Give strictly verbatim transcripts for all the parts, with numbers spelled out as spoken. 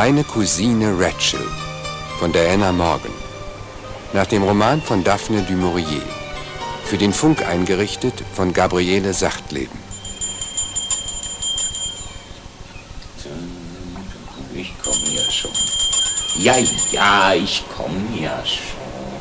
Seine Cousine Rachel von Diana Morgan. Nach dem Roman von Daphne du Maurier. Für den Funk eingerichtet von Gabriele Sachtleben. Ich komme ja schon. Ja, ja, ich komme ja schon.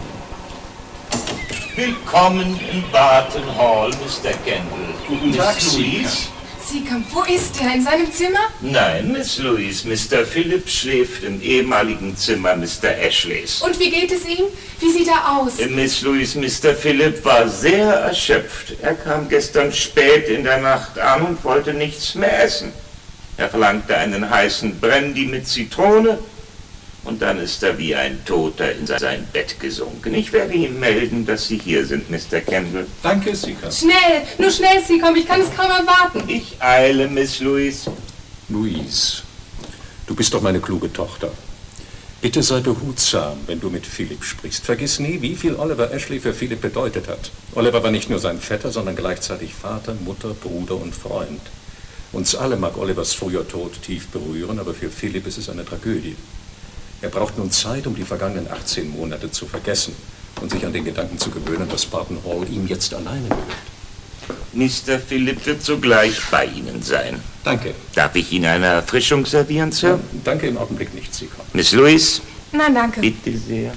Willkommen in Barton Hall, Mister Kendall. Guten Tag, Miss Louise. Seacombe, wo ist er? In seinem Zimmer? Nein, Miss Louise. Mister Philip schläft im ehemaligen Zimmer Mister Ashleys. Und wie geht es ihm? Wie sieht er aus? Miss Louise, Mister Philip war sehr erschöpft. Er kam gestern spät in der Nacht an und wollte nichts mehr essen. Er verlangte einen heißen Brandy mit Zitrone und dann ist er wie ein Toter in sein Bett gesunken. Ich werde ihm melden, dass Sie hier sind, Mister Kendall. Danke, Seacombe. Schnell, nur schnell, Seacombe, ich kann es kaum erwarten. Ich eile, Miss Louise. Louise, du bist doch meine kluge Tochter. Bitte sei behutsam, wenn du mit Philipp sprichst. Vergiss nie, wie viel Oliver Ashley für Philipp bedeutet hat. Oliver war nicht nur sein Vetter, sondern gleichzeitig Vater, Mutter, Bruder und Freund. Uns alle mag Olivers früher Tod tief berühren, aber für Philipp ist es eine Tragödie. Er braucht nun Zeit, um die vergangenen achtzehn Monate zu vergessen und sich an den Gedanken zu gewöhnen, dass Barton Hall ihm jetzt alleine gehört. Mister Philip wird sogleich bei Ihnen sein. Danke. Darf ich Ihnen eine Erfrischung servieren, Sir? Ja, danke im Augenblick nicht, Seacombe. Miss Louise? Nein, danke. Bitte sehr.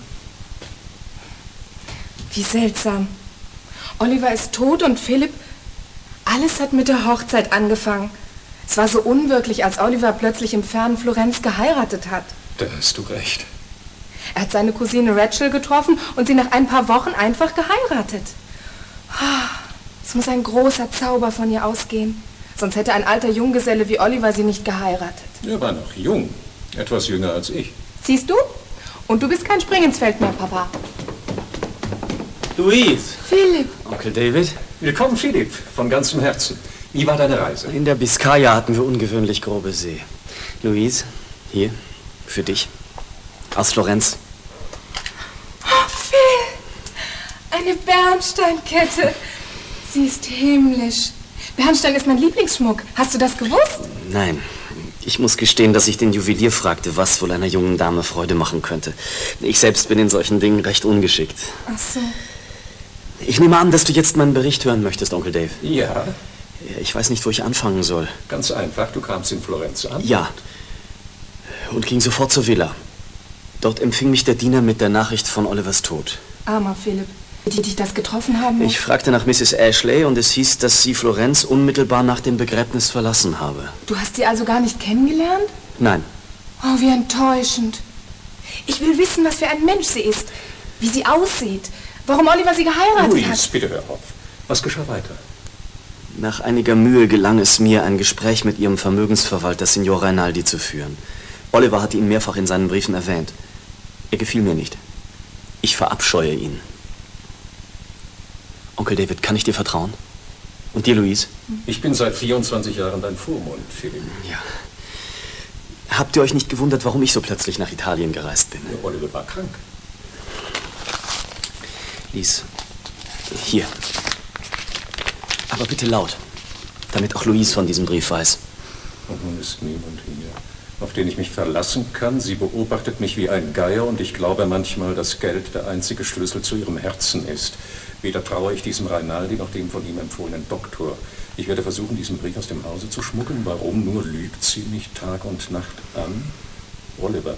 Wie seltsam. Oliver ist tot und Philipp... Alles hat mit der Hochzeit angefangen. Es war so unwirklich, als Oliver plötzlich im fernen Florenz geheiratet hat. Da hast du recht. Er hat seine Cousine Rachel getroffen und sie nach ein paar Wochen einfach geheiratet. Es muss ein großer Zauber von ihr ausgehen. Sonst hätte ein alter Junggeselle wie Oliver sie nicht geheiratet. Er war noch jung. Etwas jünger als ich. Siehst du? Und du bist kein Spring ins Feld mehr, Papa. Louise. Philipp. Onkel David. Willkommen, Philipp, von ganzem Herzen. Wie war deine Reise? In der Biskaya hatten wir ungewöhnlich grobe See. Louise, hier, für dich. Aus Florenz. Oh, Phil. Eine Bernsteinkette. Sie ist himmlisch. Bernstein ist mein Lieblingsschmuck. Hast du das gewusst? Nein. Ich muss gestehen, dass ich den Juwelier fragte, was wohl einer jungen Dame Freude machen könnte. Ich selbst bin in solchen Dingen recht ungeschickt. Ach so. Ich nehme an, dass du jetzt meinen Bericht hören möchtest, Onkel Dave. Ja. Ich weiß nicht, wo ich anfangen soll. Ganz einfach, du kamst in Florenz an? Ja. Und ging sofort zur Villa. Dort empfing mich der Diener mit der Nachricht von Olivers Tod. Armer Philipp. Die dich das getroffen haben? Ich fragte nach Misses Ashley und es hieß, dass sie Florenz unmittelbar nach dem Begräbnis verlassen habe. Du hast sie also gar nicht kennengelernt? Nein. Oh, wie enttäuschend. Ich will wissen, was für ein Mensch sie ist, wie sie aussieht, warum Oliver sie geheiratet Louise, hat. bitte hör auf. Was geschah weiter? Nach einiger Mühe gelang es mir, ein Gespräch mit ihrem Vermögensverwalter Signor Reinaldi zu führen. Oliver hatte ihn mehrfach in seinen Briefen erwähnt. Er gefiel mir nicht. Ich verabscheue ihn. Onkel David, kann ich dir vertrauen? Und dir, Louise? Ich bin seit vierundzwanzig Jahren dein Vormund, Philipp. Ja. Habt ihr euch nicht gewundert, warum ich so plötzlich nach Italien gereist bin? Ja, Oliver war krank. Lies. Hier. Aber bitte laut, damit auch Louise von diesem Brief weiß. Und nun ist niemand hier, auf den ich mich verlassen kann. Sie beobachtet mich wie ein Geier und ich glaube manchmal, dass Geld der einzige Schlüssel zu ihrem Herzen ist. Weder traue ich diesem Reinaldi noch dem von ihm empfohlenen Doktor. Ich werde versuchen, diesen Brief aus dem Hause zu schmuggeln. Warum nur lügt sie mich Tag und Nacht an? Oliver.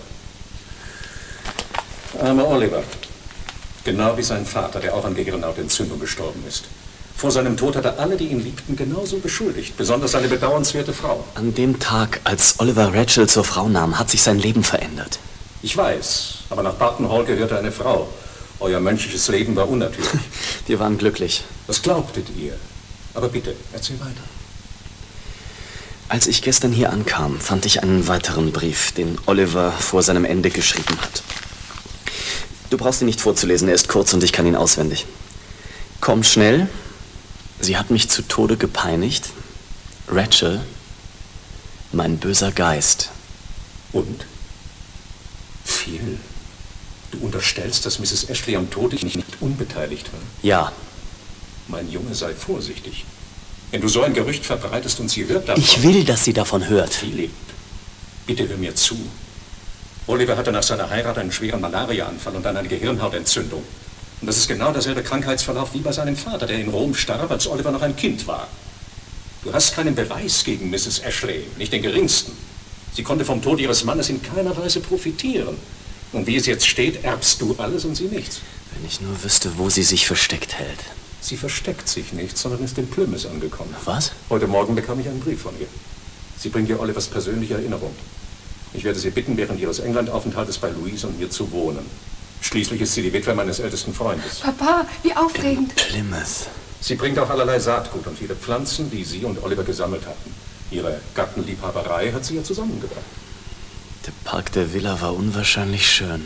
Armer Oliver. Genau wie sein Vater, der auch an Gehirnhautentzündung gestorben ist. Vor seinem Tod hat er alle, die ihn liebten, genauso beschuldigt. Besonders seine bedauernswerte Frau. An dem Tag, als Oliver Rachel zur Frau nahm, hat sich sein Leben verändert. Ich weiß, aber nach Barton Hall gehörte eine Frau. Euer menschliches Leben war unnatürlich. Wir waren glücklich. Das glaubtet ihr. Aber bitte, erzähl weiter. Als ich gestern hier ankam, fand ich einen weiteren Brief, den Oliver vor seinem Ende geschrieben hat. Du brauchst ihn nicht vorzulesen, er ist kurz und ich kann ihn auswendig. Komm schnell. Sie hat mich zu Tode gepeinigt. Rachel, mein böser Geist. Und? Viel. Du unterstellst, dass Misses Ashley am Tod nicht, nicht unbeteiligt war? Ja. Mein Junge, sei vorsichtig. Wenn du so ein Gerücht verbreitest und sie hört davon... Ich will, dass sie davon hört. Philipp, bitte hör mir zu. Oliver hatte nach seiner Heirat einen schweren Malariaanfall und dann eine Gehirnhautentzündung. Und das ist genau derselbe Krankheitsverlauf wie bei seinem Vater, der in Rom starb, als Oliver noch ein Kind war. Du hast keinen Beweis gegen Misses Ashley, nicht den geringsten. Sie konnte vom Tod ihres Mannes in keiner Weise profitieren. Und wie es jetzt steht, erbst du alles und sie nichts. Wenn ich nur wüsste, wo sie sich versteckt hält. Sie versteckt sich nicht, sondern ist in Plymouth angekommen. Was? Heute Morgen bekam ich einen Brief von ihr. Sie bringt ihr Olivers persönliche Erinnerung. Ich werde sie bitten, während ihres Englandaufenthaltes bei Louise und mir zu wohnen. Schließlich ist sie die Witwe meines ältesten Freundes. Papa, wie aufregend. In Plymouth. Sie bringt auch allerlei Saatgut und viele Pflanzen, die sie und Oliver gesammelt hatten. Ihre Gattenliebhaberei hat sie ja zusammengebracht. Der Park der Villa war unwahrscheinlich schön.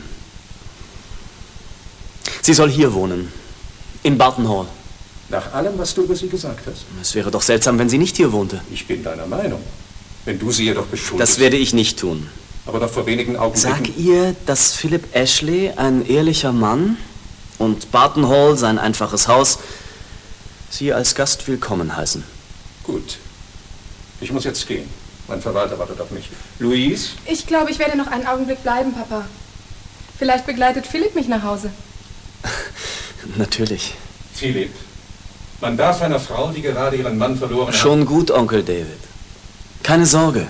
Sie soll hier wohnen. In Barton Hall. Nach allem, was du über sie gesagt hast. Es wäre doch seltsam, wenn sie nicht hier wohnte. Ich bin deiner Meinung. Wenn du sie jedoch beschuldigst... Das werde ich nicht tun. Aber doch vor wenigen Augenblicken... Sag ihr, dass Philip Ashley ein ehrlicher Mann und Barton Hall, sein einfaches Haus, sie als Gast willkommen heißen. Gut. Ich muss jetzt gehen. Mein Verwalter wartet auf mich. Louise? Ich glaube, ich werde noch einen Augenblick bleiben, Papa. Vielleicht begleitet Philipp mich nach Hause. Natürlich. Philipp, man darf einer Frau, die gerade ihren Mann verloren hat... Schon gut, Onkel David. Keine Sorge.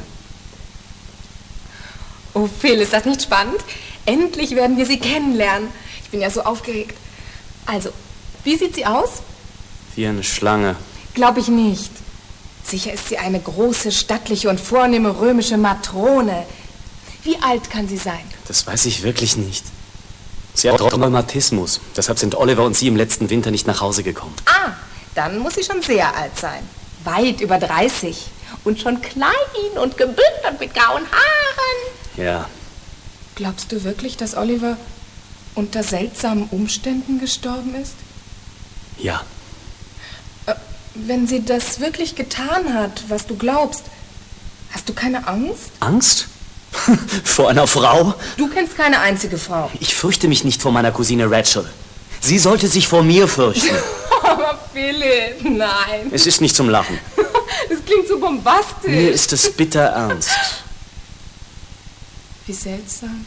Oh, Phil, ist das nicht spannend? Endlich werden wir sie kennenlernen. Ich bin ja so aufgeregt. Also, wie sieht sie aus? Wie eine Schlange. Glaube ich nicht. Sicher ist sie eine große, stattliche und vornehme römische Matrone. Wie alt kann sie sein? Das weiß ich wirklich nicht. Sie hat Rheumatismus. Deshalb sind Oliver und sie im letzten Winter nicht nach Hause gekommen. Ah, dann muss sie schon sehr alt sein. Weit über dreißig. Und schon klein und gebündelt mit grauen Haaren. Ja. Glaubst du wirklich, dass Oliver unter seltsamen Umständen gestorben ist? Ja. Äh, wenn sie das wirklich getan hat, was du glaubst, hast du keine Angst? Angst? Vor einer Frau? Du kennst keine einzige Frau. Ich fürchte mich nicht vor meiner Cousine Rachel. Sie sollte sich vor mir fürchten. Aber Philipp, nein. Es ist nicht zum Lachen. Das klingt so bombastisch. Mir ist es bitter ernst. Wie seltsam.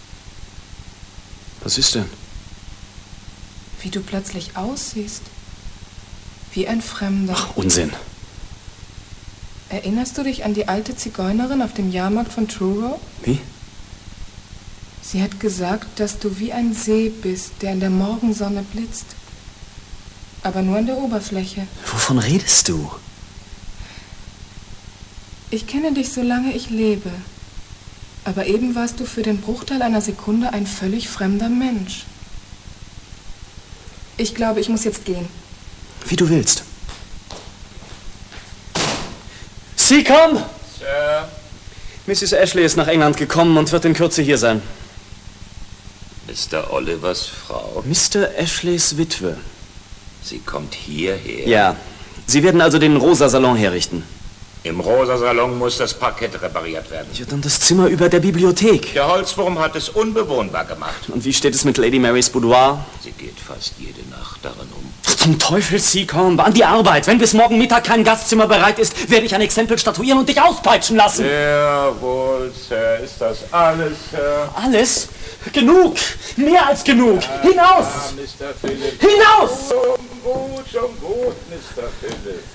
Was ist denn? Wie du plötzlich aussiehst. Wie ein Fremder. Ach, Unsinn. Erinnerst du dich an die alte Zigeunerin auf dem Jahrmarkt von Truro? Wie? Sie hat gesagt, dass du wie ein See bist, der in der Morgensonne blitzt. Aber nur an der Oberfläche. Wovon redest du? Ich kenne dich, solange ich lebe. Aber eben warst du für den Bruchteil einer Sekunde ein völlig fremder Mensch. Ich glaube, ich muss jetzt gehen. Wie du willst. Sie, komm! Sir. Missus Ashley ist nach England gekommen und wird in Kürze hier sein. Mister Olivers Frau. Mister Ashleys Witwe. Sie kommt hierher. Ja. Sie werden also den Rosa-Salon herrichten. Im Rosa-Salon muss das Parkett repariert werden. Ja, dann das Zimmer über der Bibliothek. Der Holzwurm hat es unbewohnbar gemacht. Und wie steht es mit Lady Marys Boudoir? Sie geht fast jede Nacht darin um. Zum Teufel, Seacombe, an die Arbeit. Wenn bis morgen Mittag kein Gastzimmer bereit ist, werde ich ein Exempel statuieren und dich auspeitschen lassen. Jawohl, Sir. Ist das alles, Sir? Alles? Genug. Mehr als genug. Hinaus. Ja, Mister Philipp. Hinaus! Schon gut, schon gut, Mister Philipp.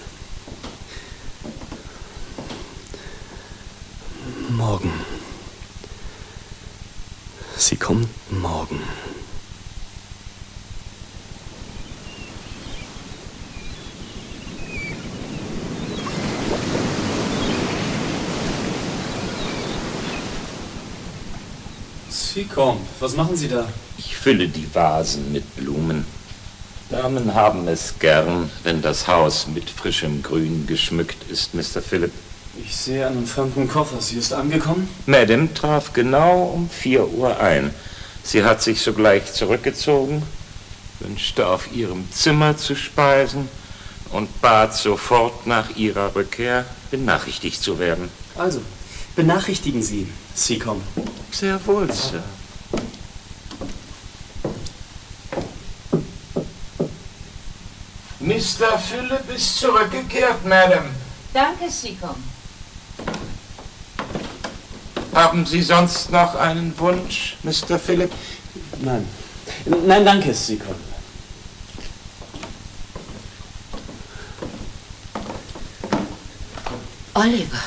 Morgen. Sie kommt morgen. Seacombe, was machen Sie da? Ich fülle die Vasen mit Blumen. Damen haben es gern, wenn das Haus mit frischem Grün geschmückt ist, Mister Philipp. Ich sehe einen fremden Koffer. Sie ist angekommen? Madame traf genau um vier Uhr ein. Sie hat sich sogleich zurückgezogen, wünschte auf ihrem Zimmer zu speisen und bat sofort nach ihrer Rückkehr benachrichtigt zu werden. Also, benachrichtigen Sie, Seacombe. Sehr wohl, Sir. Mister Philipp ist zurückgekehrt, Madame. Danke, Seacombe. Haben Sie sonst noch einen Wunsch, Mister Philip? Nein. Nein, danke, Seacombe. Oliver.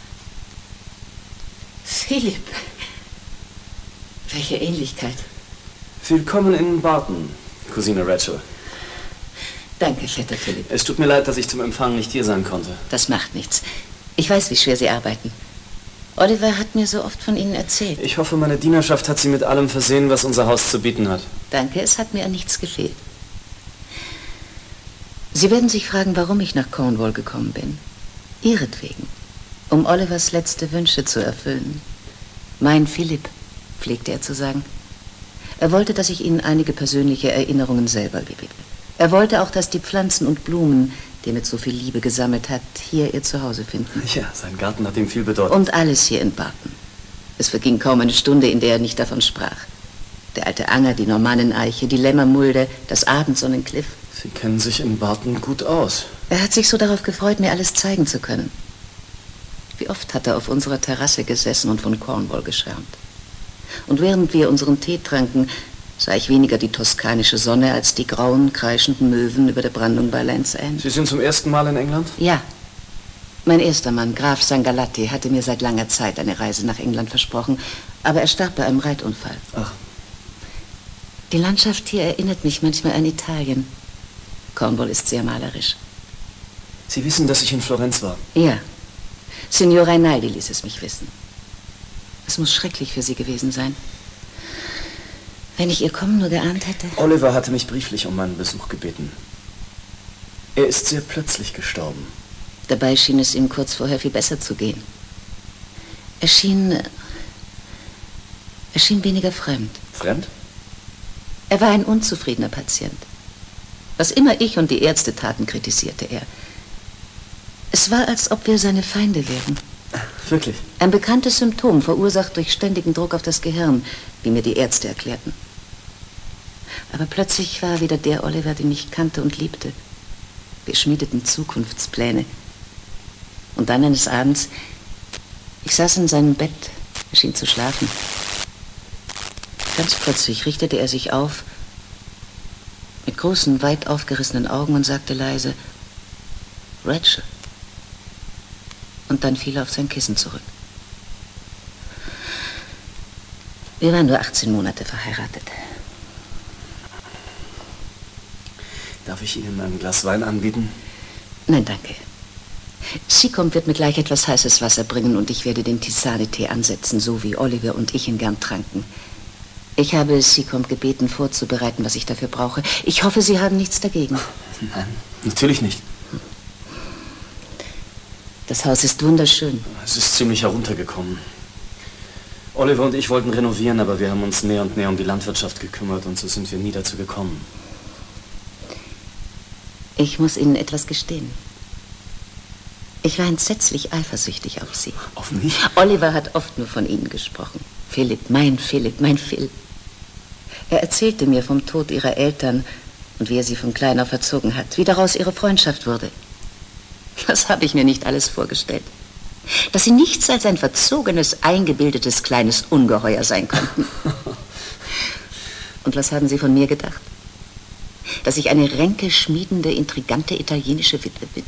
Philipp. Welche Ähnlichkeit. Willkommen in Barton, Cousine Rachel. Danke, Vetter Philipp. Es tut mir leid, dass ich zum Empfang nicht hier sein konnte. Das macht nichts. Ich weiß, wie schwer Sie arbeiten. Oliver hat mir so oft von Ihnen erzählt. Ich hoffe, meine Dienerschaft hat Sie mit allem versehen, was unser Haus zu bieten hat. Danke, es hat mir an nichts gefehlt. Sie werden sich fragen, warum ich nach Cornwall gekommen bin. Ihretwegen. Um Olivers letzte Wünsche zu erfüllen. Mein Philipp, pflegte er zu sagen. Er wollte, dass ich Ihnen einige persönliche Erinnerungen selber gebe. Er wollte auch, dass die Pflanzen und Blumen, die er mit so viel Liebe gesammelt hat, hier ihr Zuhause finden. Ja, sein Garten hat ihm viel bedeutet. Und alles hier in Barton. Es verging kaum eine Stunde, in der er nicht davon sprach. Der alte Anger, die Normanneneiche, die Lämmermulde, das Abendsonnenkliff. Sie kennen sich in Barton gut aus. Er hat sich so darauf gefreut, mir alles zeigen zu können. Wie oft hat er auf unserer Terrasse gesessen und von Cornwall geschwärmt. Und während wir unseren Tee tranken, sah ich weniger die toskanische Sonne als die grauen, kreischenden Möwen über der Brandung bei Land's End. Sie sind zum ersten Mal in England? Ja. Mein erster Mann, Graf Sangalati, hatte mir seit langer Zeit eine Reise nach England versprochen, aber er starb bei einem Reitunfall. Ach. Die Landschaft hier erinnert mich manchmal an Italien. Cornwall ist sehr malerisch. Sie wissen, dass ich in Florenz war? Ja. Signor Rinaldi ließ es mich wissen. Es muss schrecklich für Sie gewesen sein. Wenn ich Ihr Kommen nur geahnt hätte... Oliver hatte mich brieflich um meinen Besuch gebeten. Er ist sehr plötzlich gestorben. Dabei schien es ihm kurz vorher viel besser zu gehen. Er schien... Er schien weniger fremd. Fremd? Er war ein unzufriedener Patient. Was immer ich und die Ärzte taten, kritisierte er. Es war, als ob wir seine Feinde wären. Wirklich? Ein bekanntes Symptom, verursacht durch ständigen Druck auf das Gehirn, wie mir die Ärzte erklärten. Aber plötzlich war er wieder der Oliver, den ich kannte und liebte. Wir schmiedeten Zukunftspläne. Und dann eines Abends, ich saß in seinem Bett, er schien zu schlafen. Ganz plötzlich richtete er sich auf, mit großen, weit aufgerissenen Augen und sagte leise, Rachel. Und dann fiel er auf sein Kissen zurück. Wir waren nur achtzehn Monate verheiratet. Darf ich Ihnen ein Glas Wein anbieten? Nein, danke. Seacombe wird mir gleich etwas heißes Wasser bringen und ich werde den Tisane-Tee ansetzen, so wie Oliver und ich ihn gern tranken. Ich habe Seacombe gebeten, vorzubereiten, was ich dafür brauche. Ich hoffe, Sie haben nichts dagegen. Nein, natürlich nicht. Das Haus ist wunderschön. Es ist ziemlich heruntergekommen. Oliver und ich wollten renovieren, aber wir haben uns mehr und mehr um die Landwirtschaft gekümmert und so sind wir nie dazu gekommen. Ich muss Ihnen etwas gestehen. Ich war entsetzlich eifersüchtig auf Sie. Auf mich? Oliver hat oft nur von Ihnen gesprochen. Philipp, mein Philipp, mein Phil. Er erzählte mir vom Tod Ihrer Eltern und wie er Sie von klein auf erzogen hat, wie daraus Ihre Freundschaft wurde. Das habe ich mir nicht alles vorgestellt. Dass Sie nichts als ein verzogenes, eingebildetes, kleines Ungeheuer sein konnten. Und was haben Sie von mir gedacht? Dass ich eine ränkeschmiedende, intrigante italienische Witwe bin.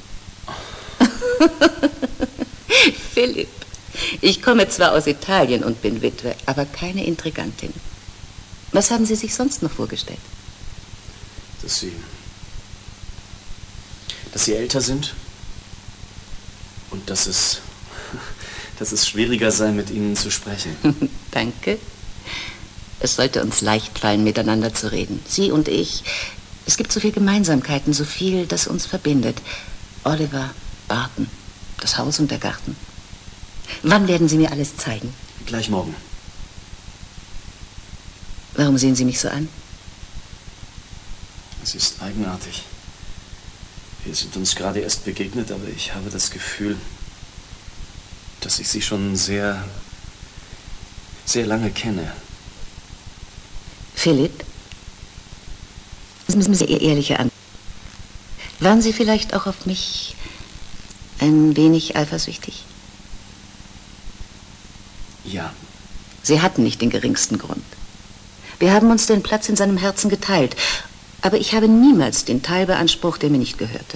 Philipp, ich komme zwar aus Italien und bin Witwe, aber keine Intrigantin. Was haben Sie sich sonst noch vorgestellt? Dass Sie... dass Sie älter sind und dass es... dass es schwieriger sei, mit Ihnen zu sprechen. Danke. Es sollte uns leicht fallen, miteinander zu reden. Sie und ich. Es gibt so viele Gemeinsamkeiten, so viel, das uns verbindet. Oliver, Barton, das Haus und der Garten. Wann werden Sie mir alles zeigen? Gleich morgen. Warum sehen Sie mich so an? Es ist eigenartig. Wir sind uns gerade erst begegnet, aber ich habe das Gefühl, dass ich Sie schon sehr, sehr lange kenne. Philipp, das müssen Sie ehrliche an. Waren Sie vielleicht auch auf mich ein wenig eifersüchtig? Ja. Sie hatten nicht den geringsten Grund. Wir haben uns den Platz in seinem Herzen geteilt, aber ich habe niemals den Teil beansprucht, der mir nicht gehörte.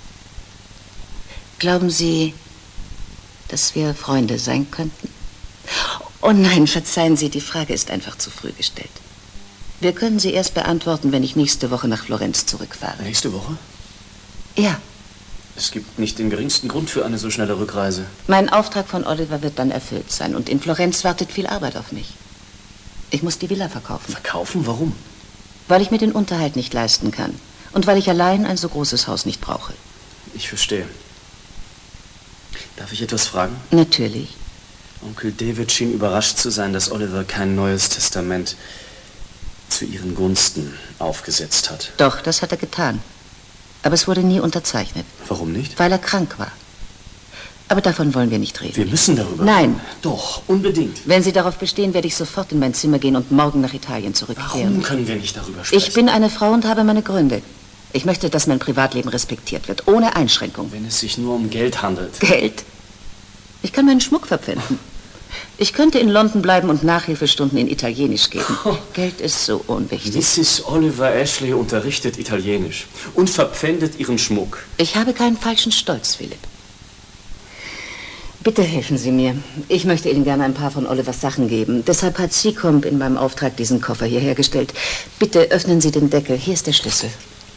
Glauben Sie, dass wir Freunde sein könnten? Oh nein, verzeihen Sie, die Frage ist einfach zu früh gestellt. Wir können sie erst beantworten, wenn ich nächste Woche nach Florenz zurückfahre. Nächste Woche? Ja. Es gibt nicht den geringsten Grund für eine so schnelle Rückreise. Mein Auftrag von Oliver wird dann erfüllt sein und in Florenz wartet viel Arbeit auf mich. Ich muss die Villa verkaufen. Verkaufen? Warum? Weil ich mir den Unterhalt nicht leisten kann und weil ich allein ein so großes Haus nicht brauche. Ich verstehe. Darf ich etwas fragen? Natürlich. Onkel David schien überrascht zu sein, dass Oliver kein neues Testament zu ihren Gunsten aufgesetzt hat. Doch, das hat er getan. Aber es wurde nie unterzeichnet. Warum nicht? Weil er krank war. Aber davon wollen wir nicht reden. Wir müssen darüber Nein. reden. Doch, unbedingt. Wenn Sie darauf bestehen, werde ich sofort in mein Zimmer gehen und morgen nach Italien zurückkehren. Warum können wir nicht darüber sprechen? Ich bin eine Frau und habe meine Gründe. Ich möchte, dass mein Privatleben respektiert wird, ohne Einschränkung. Wenn es sich nur um Geld handelt. Geld? Ich kann meinen Schmuck verpfänden. Ich könnte in London bleiben und Nachhilfestunden in Italienisch geben. Oh. Geld ist so unwichtig. Misses Oliver Ashley unterrichtet Italienisch und verpfändet ihren Schmuck. Ich habe keinen falschen Stolz, Philipp. Bitte helfen Sie mir. Ich möchte Ihnen gerne ein paar von Olivers Sachen geben. Deshalb hat Seacombe in meinem Auftrag diesen Koffer hier hergestellt. Bitte öffnen Sie den Deckel. Hier ist der Schlüssel.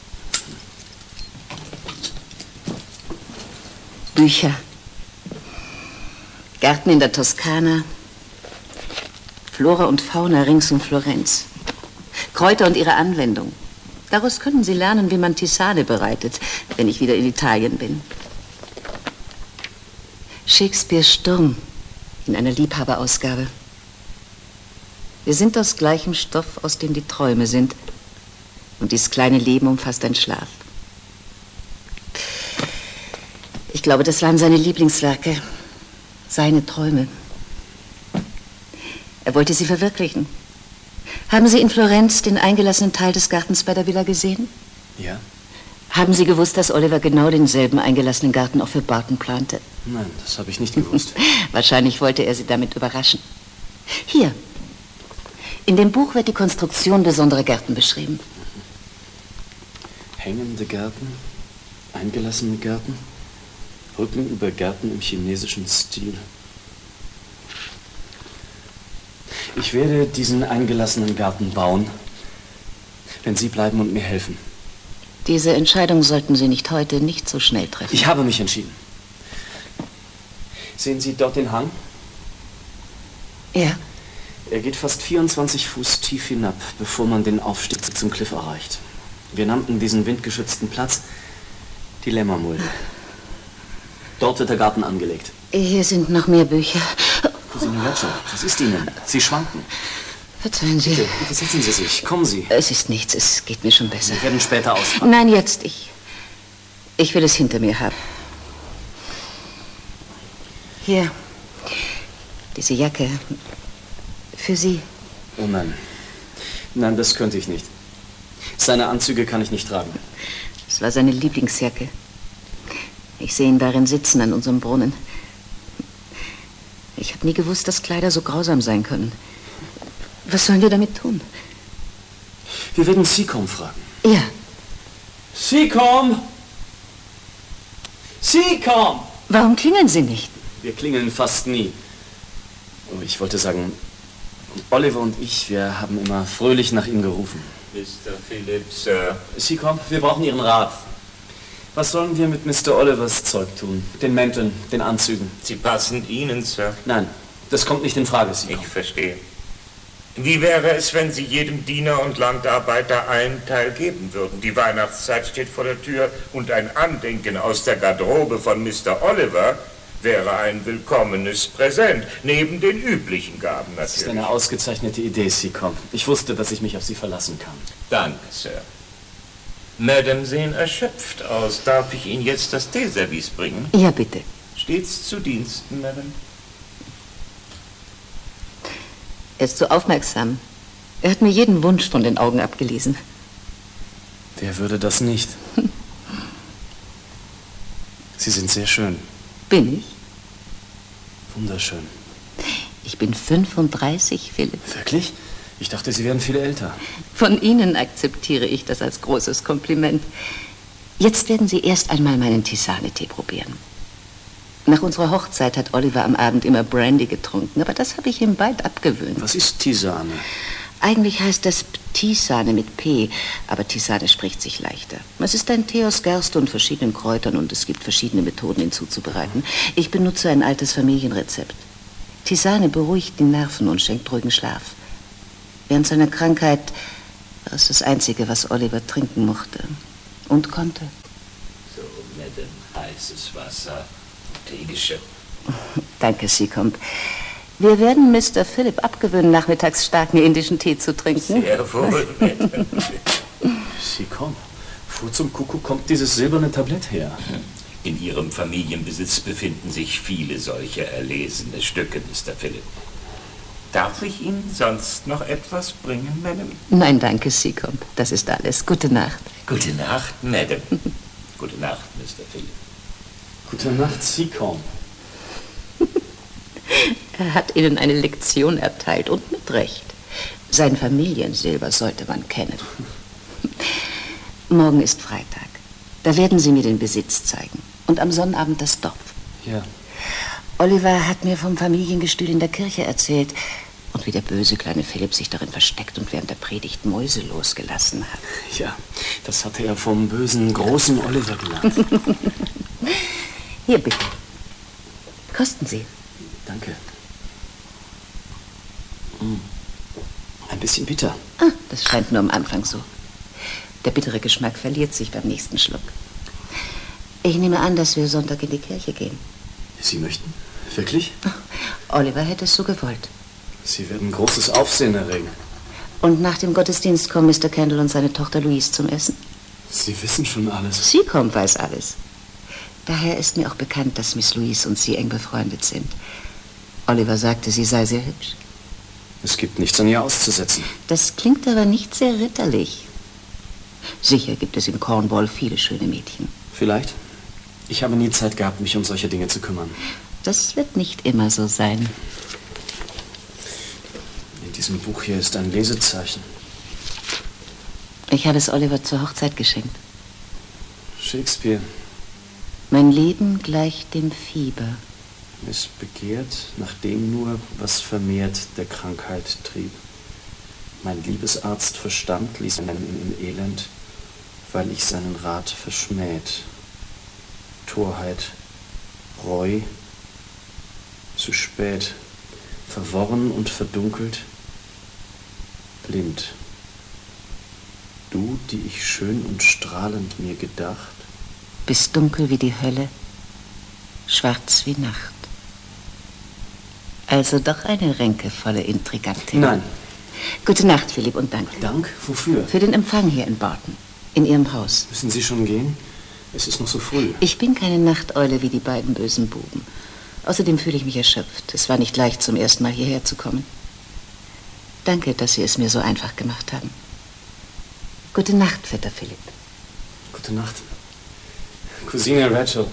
Bücher. Gärten in der Toskana. Flora und Fauna rings um Florenz. Kräuter und ihre Anwendung. Daraus können Sie lernen, wie man Tisane bereitet, wenn ich wieder in Italien bin. Shakespeares Sturm in einer Liebhaberausgabe. Wir sind aus gleichem Stoff, aus dem die Träume sind. Und dieses kleine Leben umfasst ein Schlaf. Ich glaube, das waren seine Lieblingswerke. Seine Träume. Er wollte sie verwirklichen. Haben Sie in Florenz den eingelassenen Teil des Gartens bei der Villa gesehen? Ja. Haben Sie gewusst, dass Oliver genau denselben eingelassenen Garten auch für Barton plante? Nein, das habe ich nicht gewusst. Wahrscheinlich wollte er Sie damit überraschen. Hier. In dem Buch wird die Konstruktion besonderer Gärten beschrieben. Hängende Gärten, eingelassene Gärten, Rücken über Gärten im chinesischen Stil. Ich werde diesen eingelassenen Garten bauen, wenn Sie bleiben und mir helfen. Diese Entscheidung sollten Sie nicht heute, nicht so schnell treffen. Ich habe mich entschieden. Sehen Sie dort den Hang? Ja. Er geht fast vierundzwanzig Fuß tief hinab, bevor man den Aufstieg zum Kliff erreicht. Wir nannten diesen windgeschützten Platz Dilemma-Mulde. Dort wird der Garten angelegt. Hier sind noch mehr Bücher. Cousine Rachel, was ist Ihnen? Sie schwanken. Verzeihen Sie. Bitte, bitte setzen Sie sich. Kommen Sie. Es ist nichts, es geht mir schon besser. Wir werden später ausmachen. Nein, jetzt ich. Ich will es hinter mir haben. Hier. Diese Jacke. Für Sie. Oh nein. Nein, das könnte ich nicht. Seine Anzüge kann ich nicht tragen. Es war seine Lieblingsjacke. Ich sehe ihn darin sitzen an unserem Brunnen. Ich habe nie gewusst, dass Kleider so grausam sein können. Was sollen wir damit tun? Wir werden Seacombe fragen. Ja. Seacombe! Seacombe! Warum klingeln Sie nicht? Wir klingeln fast nie. Oh, ich wollte sagen, Oliver und ich, wir haben immer fröhlich nach ihm gerufen. Mister Philipp, Sir. Seacombe, wir brauchen Ihren Rat. Was sollen wir mit Mister Olivers Zeug tun? Den Mänteln, den Anzügen? Sie passen Ihnen, Sir. Nein, das kommt nicht in Frage, Seacombe. Ich verstehe. Wie wäre es, wenn Sie jedem Diener und Landarbeiter einen Teil geben würden? Die Weihnachtszeit steht vor der Tür und ein Andenken aus der Garderobe von Mister Oliver wäre ein willkommenes Präsent, neben den üblichen Gaben natürlich. Das ist eine ausgezeichnete Idee, Seacombe. Ich wusste, dass ich mich auf Sie verlassen kann. Danke, Sir. Madame sehen erschöpft aus. Darf ich Ihnen jetzt das Teeservice bringen? Ja, bitte. Stets zu Diensten, Madame. Er ist so aufmerksam. Er hat mir jeden Wunsch von den Augen abgelesen. Wer würde das nicht? Sie sind sehr schön. Bin ich? Wunderschön. Ich Ich bin fünfunddreißig, Philipp. Wirklich? Ich dachte, Sie wären viel älter. Von Ihnen akzeptiere ich das als großes Kompliment. Jetzt werden Sie erst einmal meinen Tisane-Tee probieren. Nach unserer Hochzeit hat Oliver am Abend immer Brandy getrunken, aber das habe ich ihm bald abgewöhnt. Was ist Tisane? Eigentlich heißt das Tisane mit P, aber Tisane spricht sich leichter. Es ist ein Tee aus Gerste und verschiedenen Kräutern und es gibt verschiedene Methoden, ihn zuzubereiten. Ich benutze ein altes Familienrezept. Tisane beruhigt die Nerven und schenkt ruhigen Schlaf. Während seiner Krankheit war es das Einzige, was Oliver trinken mochte und konnte. So, Madame, heißes Wasser, Teegeschirr. Danke, Seacombe. Wir werden Mister Philipp abgewöhnen, nachmittags starken indischen Tee zu trinken. Sehr wohl, Madame. Seacombe, wo zum Kuckuck kommt dieses silberne Tablett her? In Ihrem Familienbesitz befinden sich viele solche erlesene Stücke, Mister Philipp. Darf ich Ihnen sonst noch etwas bringen, Madame? Nein, danke, Seacombe. Das ist alles. Gute Nacht. Gute Nacht, Madame. Gute Nacht, Mister Philipp. Gute Nacht, Seacombe. Er hat Ihnen eine Lektion erteilt und mit Recht. Sein Familiensilber sollte man kennen. Morgen ist Freitag. Da werden Sie mir den Besitz zeigen. Und am Sonnabend das Dorf. Ja. Oliver hat mir vom Familiengestühl in der Kirche erzählt und wie der böse kleine Philipp sich darin versteckt und während der Predigt Mäuse losgelassen hat. Ja, das hatte er vom bösen, großen Oliver gelernt. Hier, bitte. Kosten Sie. Danke. Mm. Ein bisschen bitter. Ah, das scheint nur am Anfang so. Der bittere Geschmack verliert sich beim nächsten Schluck. Ich nehme an, dass wir Sonntag in die Kirche gehen. Sie möchten? Wirklich? Oliver hätte es so gewollt. Sie werden großes Aufsehen erregen. Und nach dem Gottesdienst kommen Mister Kendall und seine Tochter Louise zum Essen. Sie wissen schon alles. Seacombe weiß alles. Daher ist mir auch bekannt, dass Miss Louise und Sie eng befreundet sind. Oliver sagte, sie sei sehr hübsch. Es gibt nichts an ihr auszusetzen. Das klingt aber nicht sehr ritterlich. Sicher gibt es in Cornwall viele schöne Mädchen. Vielleicht. Ich habe nie Zeit gehabt, mich um solche Dinge zu kümmern. Das wird nicht immer so sein. In diesem Buch hier ist ein Lesezeichen. Ich habe es Oliver zur Hochzeit geschenkt. Shakespeare. Mein Leben gleicht dem Fieber. Es begehrt nach dem nur, was vermehrt der Krankheit trieb. Mein Liebesarzt Verstand ließ ihn im Elend, weil ich seinen Rat verschmäht. Torheit, Reu, zu spät, verworren und verdunkelt, blind. Du, die ich schön und strahlend mir gedacht, bist dunkel wie die Hölle, schwarz wie Nacht. Also doch eine ränkevolle Intrigantin. Nein. Gute Nacht, Philipp, und danke. Dank? Wofür? Für den Empfang hier in Barton, in Ihrem Haus. Müssen Sie schon gehen? Es ist noch so früh. Ich bin keine Nachteule wie die beiden bösen Buben. Außerdem fühle ich mich erschöpft. Es war nicht leicht, zum ersten Mal hierher zu kommen. Danke, dass Sie es mir so einfach gemacht haben. Gute Nacht, Vetter Philipp. Gute Nacht. Cousine Rachel.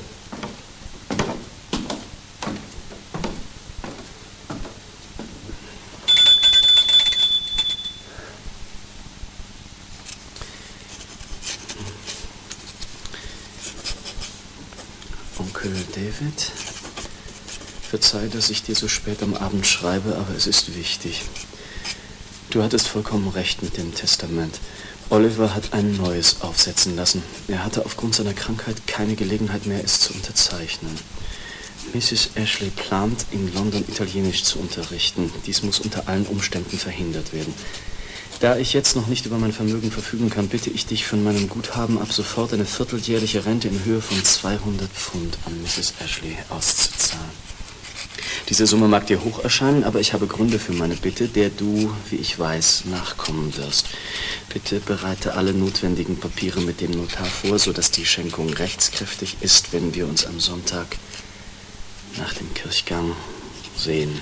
Onkel David, verzeih, dass ich dir so spät am Abend schreibe, aber es ist wichtig. Du hattest vollkommen recht mit dem Testament. Oliver hat ein neues aufsetzen lassen. Er hatte aufgrund seiner Krankheit keine Gelegenheit mehr, es zu unterzeichnen. Misses Ashley plant, in London Italienisch zu unterrichten. Dies muss unter allen Umständen verhindert werden. Da ich jetzt noch nicht über mein Vermögen verfügen kann, bitte ich dich, von meinem Guthaben ab sofort eine vierteljährliche Rente in Höhe von zweihundert Pfund an Misses Ashley auszuzahlen. Diese Summe mag dir hoch erscheinen, aber ich habe Gründe für meine Bitte, der du, wie ich weiß, nachkommen wirst. Bitte bereite alle notwendigen Papiere mit dem Notar vor, sodass die Schenkung rechtskräftig ist, wenn wir uns am Sonntag nach dem Kirchgang sehen.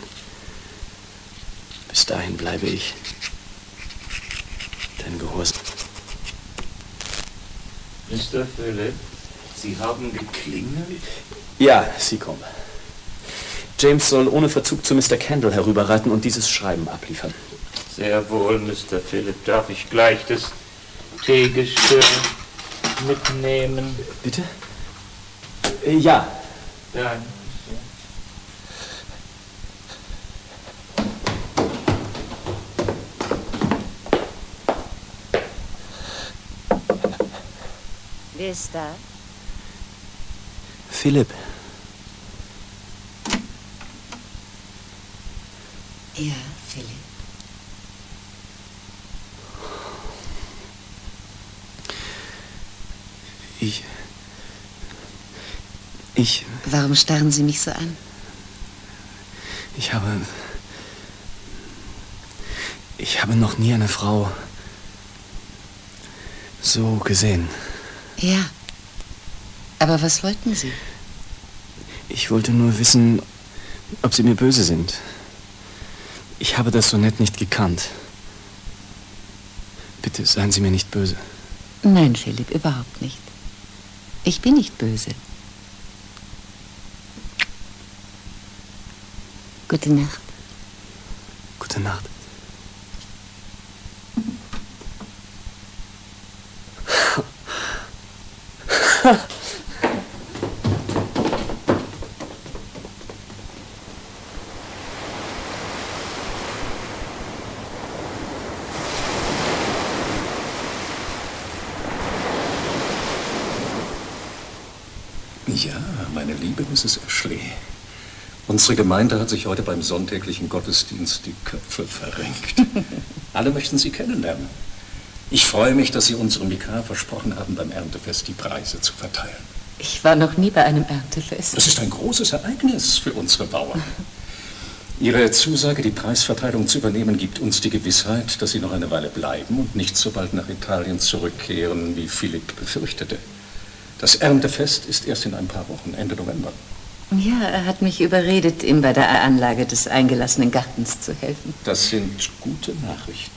Bis dahin bleibe ich dein Gehorsam. Mister Philipp, Sie haben geklingelt? Ja, Sie kommen. James soll ohne Verzug zu Mister Kendall herüberreiten und dieses Schreiben abliefern. Sehr wohl, Mister Philip. Darf ich gleich das Teegeschirr mitnehmen? Bitte? Äh, ja. Ja. Wer ist da? Philipp. Ja, Philipp. Ich... Ich... Warum starren Sie mich so an? Ich habe... Ich habe noch nie eine Frau so gesehen. Ja. Aber was wollten Sie? Ich wollte nur wissen, ob Sie mir böse sind. Ich habe das Sonett nicht gekannt. Bitte seien Sie mir nicht böse. Nein, Philipp, überhaupt nicht. Ich bin nicht böse. Gute Nacht. Gute Nacht. Ja, meine liebe Misses Ashley. Unsere Gemeinde hat sich heute beim sonntäglichen Gottesdienst die Köpfe verrenkt. Alle möchten Sie kennenlernen. Ich freue mich, dass Sie unserem Vikar versprochen haben, beim Erntefest die Preise zu verteilen. Ich war noch nie bei einem Erntefest. Das ist ein großes Ereignis für unsere Bauern. Ihre Zusage, die Preisverteilung zu übernehmen, gibt uns die Gewissheit, dass Sie noch eine Weile bleiben und nicht so bald nach Italien zurückkehren, wie Philipp befürchtete. Das Erntefest ist erst in ein paar Wochen, Ende November. Ja, er hat mich überredet, ihm bei der Anlage des eingelassenen Gartens zu helfen. Das sind gute Nachrichten.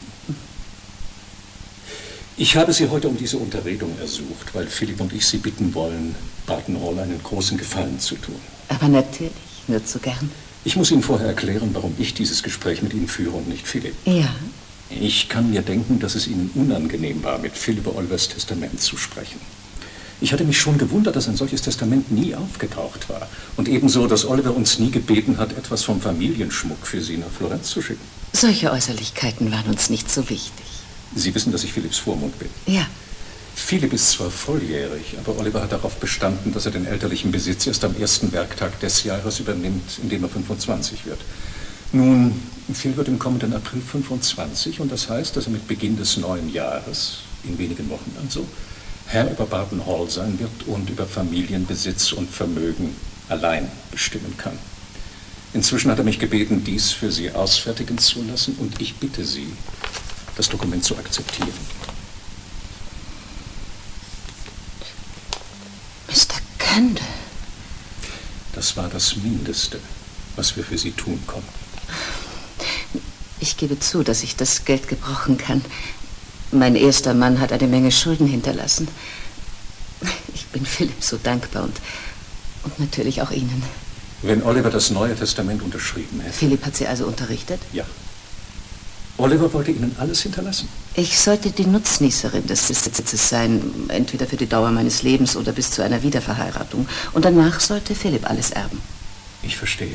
Ich habe Sie heute um diese Unterredung ersucht, weil Philipp und ich Sie bitten wollen, Barton Hall einen großen Gefallen zu tun. Aber natürlich, nur zu gern. Ich muss Ihnen vorher erklären, warum ich dieses Gespräch mit Ihnen führe und nicht Philipp. Ja. Ich kann mir denken, dass es Ihnen unangenehm war, mit Philipp über Olivers Testament zu sprechen. Ich hatte mich schon gewundert, dass ein solches Testament nie aufgetaucht war. Und ebenso, dass Oliver uns nie gebeten hat, etwas vom Familienschmuck für Sie nach Florenz zu schicken. Solche Äußerlichkeiten waren uns nicht so wichtig. Sie wissen, dass ich Philipps Vormund bin. Ja. Philipp ist zwar volljährig, aber Oliver hat darauf bestanden, dass er den elterlichen Besitz erst am ersten Werktag des Jahres übernimmt, in dem er fünfundzwanzig wird. Nun, Phil wird im kommenden April fünfundzwanzig und das heißt, dass er mit Beginn des neuen Jahres, in wenigen Wochen also, Herr über Barton Hall sein wird und über Familienbesitz und Vermögen allein bestimmen kann. Inzwischen hat er mich gebeten, dies für Sie ausfertigen zu lassen und ich bitte Sie, das Dokument zu akzeptieren. Mister Kendall. Das war das Mindeste, was wir für Sie tun konnten. Ich gebe zu, dass ich das Geld gebrauchen kann. Mein erster Mann hat eine Menge Schulden hinterlassen. Ich bin Philipp so dankbar und, und natürlich auch Ihnen. Wenn Oliver das Neue Testament unterschrieben hätte... Philipp hat Sie also unterrichtet? Ja. Oliver wollte Ihnen alles hinterlassen. Ich sollte die Nutznießerin des Besitzes sein, entweder für die Dauer meines Lebens oder bis zu einer Wiederverheiratung. Und danach sollte Philipp alles erben. Ich verstehe.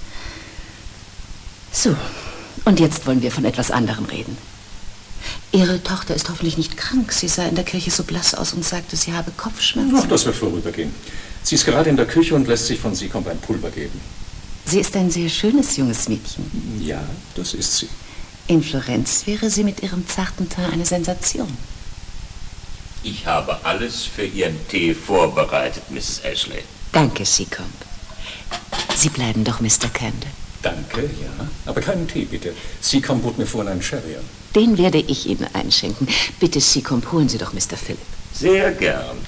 So, und jetzt wollen wir von etwas anderem reden. Ihre Tochter ist hoffentlich nicht krank. Sie sah in der Kirche so blass aus und sagte, sie habe Kopfschmerzen. Ach, das wird vorübergehen. Sie ist gerade in der Küche und lässt sich von Seacombe ein Pulver geben. Sie ist ein sehr schönes junges Mädchen. Ja, das ist sie. In Florenz wäre sie mit ihrem zarten Teint eine Sensation. Ich habe alles für Ihren Tee vorbereitet, Misses Ashley. Danke, Seacombe. Sie bleiben doch, Mister Kendall. Danke, ja. Aber keinen Tee, bitte. Seacombe bot mir vorhin einen Sherry an. Den werde ich Ihnen einschenken. Bitte, Seacombe, holen Sie doch Mister Philip. Sehr gern.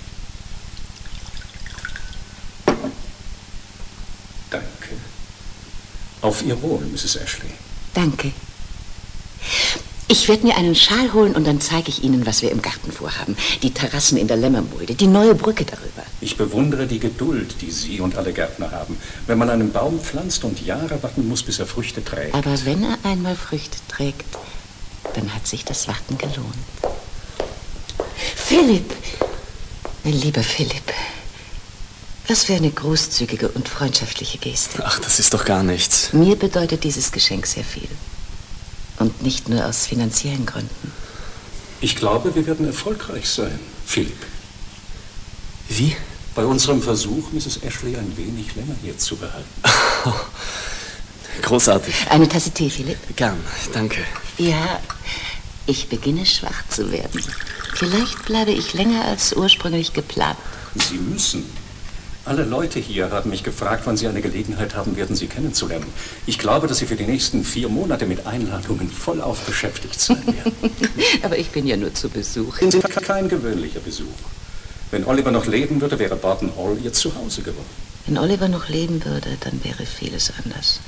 Danke. Auf Ihr Wohl, Misses Ashley. Danke. Ich werde mir einen Schal holen und dann zeige ich Ihnen, was wir im Garten vorhaben. Die Terrassen in der Lämmermulde, die neue Brücke darüber. Ich bewundere die Geduld, die Sie und alle Gärtner haben. Wenn man einen Baum pflanzt und Jahre warten muss, bis er Früchte trägt. Aber wenn er einmal Früchte trägt, dann hat sich das Warten gelohnt. Philipp, mein lieber Philipp, was für eine großzügige und freundschaftliche Geste. Ach, das ist doch gar nichts. Mir bedeutet dieses Geschenk sehr viel. Und nicht nur aus finanziellen Gründen. Ich glaube, wir werden erfolgreich sein, Philipp. Wie? Bei unserem Versuch, Misses Ashley ein wenig länger hier zu behalten. Großartig. Eine Tasse Tee, Philipp? Gern, danke. Ja, ich beginne schwach zu werden. Vielleicht bleibe ich länger als ursprünglich geplant. Sie müssen. Alle Leute hier haben mich gefragt, wann Sie eine Gelegenheit haben werden, Sie kennenzulernen. Ich glaube, dass Sie für die nächsten vier Monate mit Einladungen vollauf beschäftigt sein werden. Aber ich bin ja nur zu Besuch. Kein gewöhnlicher Besuch. Wenn Oliver noch leben würde, wäre Barton Hall Ihr Zuhause geworden. Wenn Oliver noch leben würde, dann wäre vieles anders.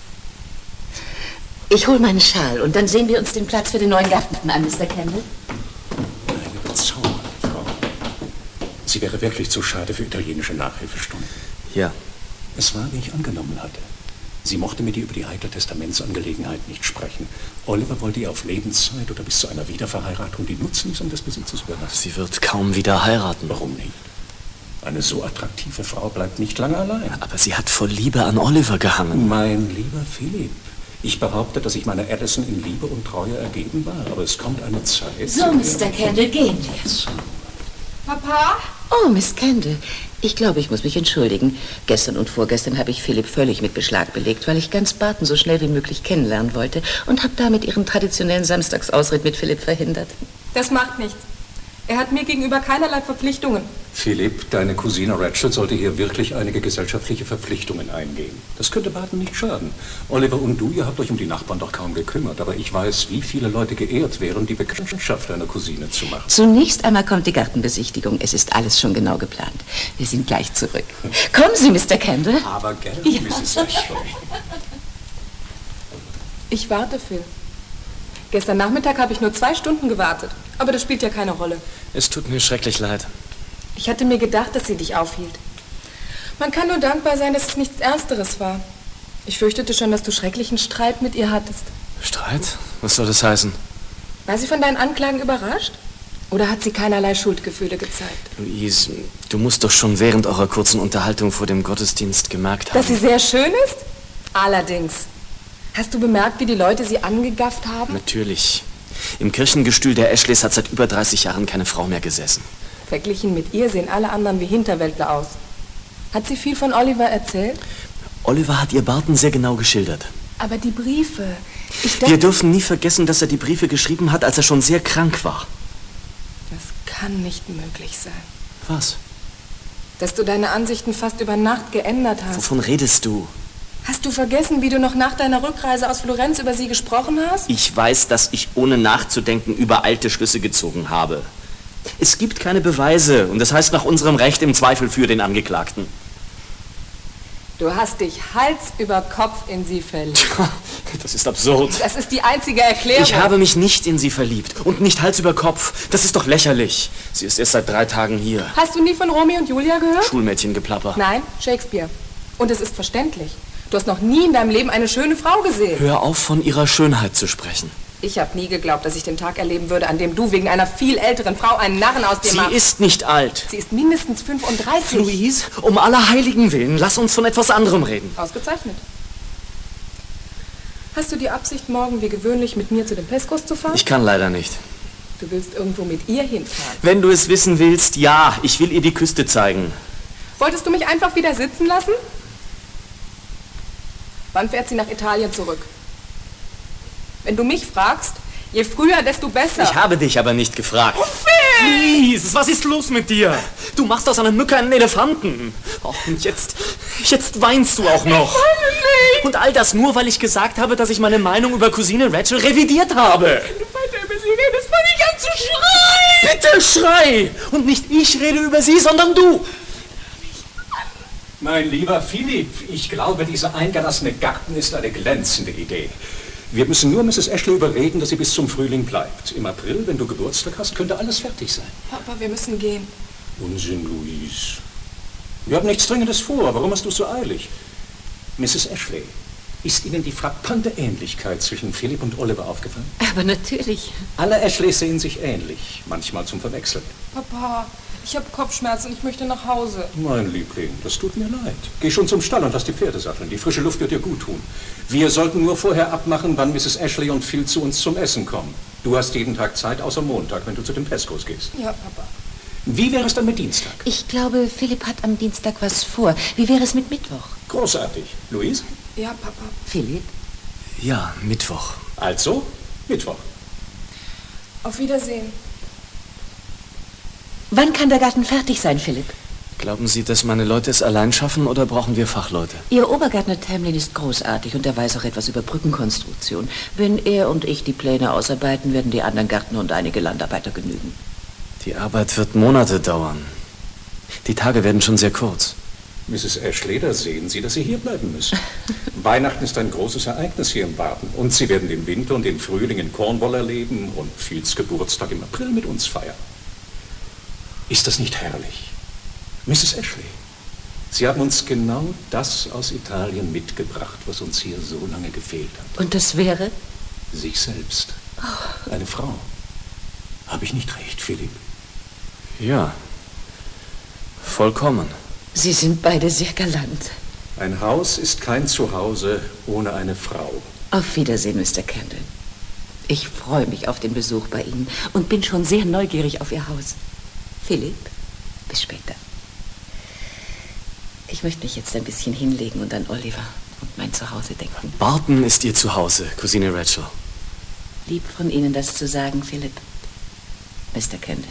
Ich hole meinen Schal und dann sehen wir uns den Platz für den neuen Garten an, Mister Campbell. Eine bezaubernde Frau. Sie wäre wirklich zu schade für italienische Nachhilfestunden. Ja. Es war, wie ich angenommen hatte. Sie mochte mit ihr über die heikle Testamentsangelegenheit nicht sprechen. Oliver wollte ihr auf Lebenszeit oder bis zu einer Wiederverheiratung die Nutznießung des Besitzes überlassen. Sie wird kaum wieder heiraten. Warum nicht? Eine so attraktive Frau bleibt nicht lange allein. Aber sie hat voll Liebe an Oliver gehangen. Mein lieber Philipp, ich behaupte, dass ich meiner Addison in Liebe und Treue ergeben war. Aber es kommt eine Zeit... So, Mister Campbell, gehen wir. So. Papa? Oh, Miss Campbell. Ich glaube, ich muss mich entschuldigen. Gestern und vorgestern habe ich Philipp völlig mit Beschlag belegt, weil ich ganz Barton so schnell wie möglich kennenlernen wollte und habe damit Ihren traditionellen Samstagsausritt mit Philipp verhindert. Das macht nichts. Er hat mir gegenüber keinerlei Verpflichtungen. Philipp, deine Cousine Rachel sollte hier wirklich einige gesellschaftliche Verpflichtungen eingehen. Das könnte Barton nicht schaden. Oliver und du, ihr habt euch um die Nachbarn doch kaum gekümmert. Aber ich weiß, wie viele Leute geehrt wären, die Bekanntschaft deiner Cousine zu machen. Zunächst einmal kommt die Gartenbesichtigung. Es ist alles schon genau geplant. Wir sind gleich zurück. Kommen Sie, Mister Campbell. Aber gern, Ja. Misses Ashley. Ich warte, Phil. Gestern Nachmittag habe ich nur zwei Stunden gewartet. Aber das spielt ja keine Rolle. Es tut mir schrecklich leid. Ich hatte mir gedacht, dass sie dich aufhielt. Man kann nur dankbar sein, dass es nichts Ernsteres war. Ich fürchtete schon, dass du schrecklichen Streit mit ihr hattest. Streit? Was soll das heißen? War sie von deinen Anklagen überrascht? Oder hat sie keinerlei Schuldgefühle gezeigt? Louise, du musst doch schon während eurer kurzen Unterhaltung vor dem Gottesdienst gemerkt haben... Dass sie sehr schön ist? Allerdings. Hast du bemerkt, wie die Leute sie angegafft haben? Natürlich. Im Kirchengestühl der Ashleys hat seit über dreißig Jahren keine Frau mehr gesessen. Verglichen mit ihr sehen alle anderen wie Hinterwäldler aus. Hat sie viel von Oliver erzählt? Oliver hat ihr Barton sehr genau geschildert. Aber die Briefe... Ich Wir denke, dürfen nie vergessen, dass er die Briefe geschrieben hat, als er schon sehr krank war. das kann nicht möglich sein. Was? Dass du deine Ansichten fast über Nacht geändert hast. Wovon redest du? Hast du vergessen, wie du noch nach deiner Rückreise aus Florenz über sie gesprochen hast? Ich weiß, dass ich ohne nachzudenken übereilte Schlüsse gezogen habe. Es gibt keine Beweise und das heißt nach unserem Recht im Zweifel für den Angeklagten. Du hast dich Hals über Kopf in sie verliebt. Das ist absurd. Das ist die einzige Erklärung. Ich habe mich nicht in sie verliebt und nicht Hals über Kopf. Das ist doch lächerlich. Sie ist erst seit drei Tagen hier. Hast du nie von Romeo und Julia gehört? Schulmädchengeplapper. Nein, Shakespeare. Und es ist verständlich. Du hast noch nie in deinem Leben eine schöne Frau gesehen. Hör auf, von ihrer Schönheit zu sprechen. Ich habe nie geglaubt, dass ich den Tag erleben würde, an dem du wegen einer viel älteren Frau einen Narren aus dir Sie machst. ist nicht alt. Sie ist mindestens fünfunddreißig. Louise, um aller Heiligen willen, lass uns von etwas anderem reden. Ausgezeichnet. Hast du die Absicht, morgen wie gewöhnlich mit mir zu den Pescos zu fahren? Ich kann leider nicht. Du willst irgendwo mit ihr hinfahren. Wenn du es wissen willst, ja, ich will ihr die Küste zeigen. Wolltest du mich einfach wieder sitzen lassen? Wann fährt sie nach Italien zurück? Wenn du mich fragst, je früher, desto besser. Ich habe dich aber nicht gefragt. Oh, Phil! Please, was ist los mit dir? Du machst aus einer Mücke einen Elefanten. Oh, und jetzt, jetzt weinst du auch noch. Ich weine nicht. Und all das nur, weil ich gesagt habe, dass ich meine Meinung über Cousine Rachel revidiert habe. Wenn du weiter über sie redest, fange ich an zu schreien. Bitte schrei! Und nicht ich rede über sie, sondern du. Mein lieber Philipp, ich glaube, dieser eingelassene Garten ist eine glänzende Idee. Wir müssen nur Misses Ashley überreden, dass sie bis zum Frühling bleibt. Im April, wenn du Geburtstag hast, könnte alles fertig sein. Papa, wir müssen gehen. Unsinn, Louise. Wir haben nichts Dringendes vor. Warum hast du es so eilig? Misses Ashley, ist Ihnen die frappante Ähnlichkeit zwischen Philipp und Oliver aufgefallen? Aber natürlich. Alle Ashleys sehen sich ähnlich, manchmal zum Verwechseln. Papa, ich habe Kopfschmerzen und ich möchte nach Hause. Mein Liebling, das tut mir leid. Geh schon zum Stall und lass die Pferde satteln. Die frische Luft wird dir gut tun. Wir sollten nur vorher abmachen, wann Misses Ashley und Phil zu uns zum Essen kommen. Du hast jeden Tag Zeit, außer Montag, wenn du zu den Pescos gehst. Ja, Papa. Wie wäre es dann mit Dienstag? Ich glaube, Philipp hat am Dienstag was vor. Wie wäre es mit Mittwoch? Großartig. Louise? Ja, Papa. Philipp? Ja, Mittwoch. Also, Mittwoch. Auf Wiedersehen. Wann kann der Garten fertig sein, Philipp? Glauben Sie, dass meine Leute es allein schaffen oder brauchen wir Fachleute? Ihr Obergärtner Tamlin ist großartig und er weiß auch etwas über Brückenkonstruktion. Wenn er und ich die Pläne ausarbeiten, werden die anderen Gärtner und einige Landarbeiter genügen. Die Arbeit wird Monate dauern. Die Tage werden schon sehr kurz. Misses Ashley, da sehen Sie, dass Sie hier bleiben müssen. Weihnachten ist ein großes Ereignis hier im Barton. Und Sie werden den Winter und den Frühling in Cornwall erleben und Phils Geburtstag im April mit uns feiern. Ist das nicht herrlich? Misses Ashley, Sie haben uns genau das aus Italien mitgebracht, was uns hier so lange gefehlt hat. Und das wäre? Sich selbst. Oh. Eine Frau. Habe ich nicht recht, Philipp? Ja, vollkommen. Sie sind beide sehr galant. Ein Haus ist kein Zuhause ohne eine Frau. Auf Wiedersehen, Mister Kendall. Ich freue mich auf den Besuch bei Ihnen und bin schon sehr neugierig auf Ihr Haus. Philipp, bis später. Ich möchte mich jetzt ein bisschen hinlegen und an Oliver und mein Zuhause denken. Barton ist Ihr Zuhause, Cousine Rachel. Lieb von Ihnen, das zu sagen, Philipp. Mister Kendall.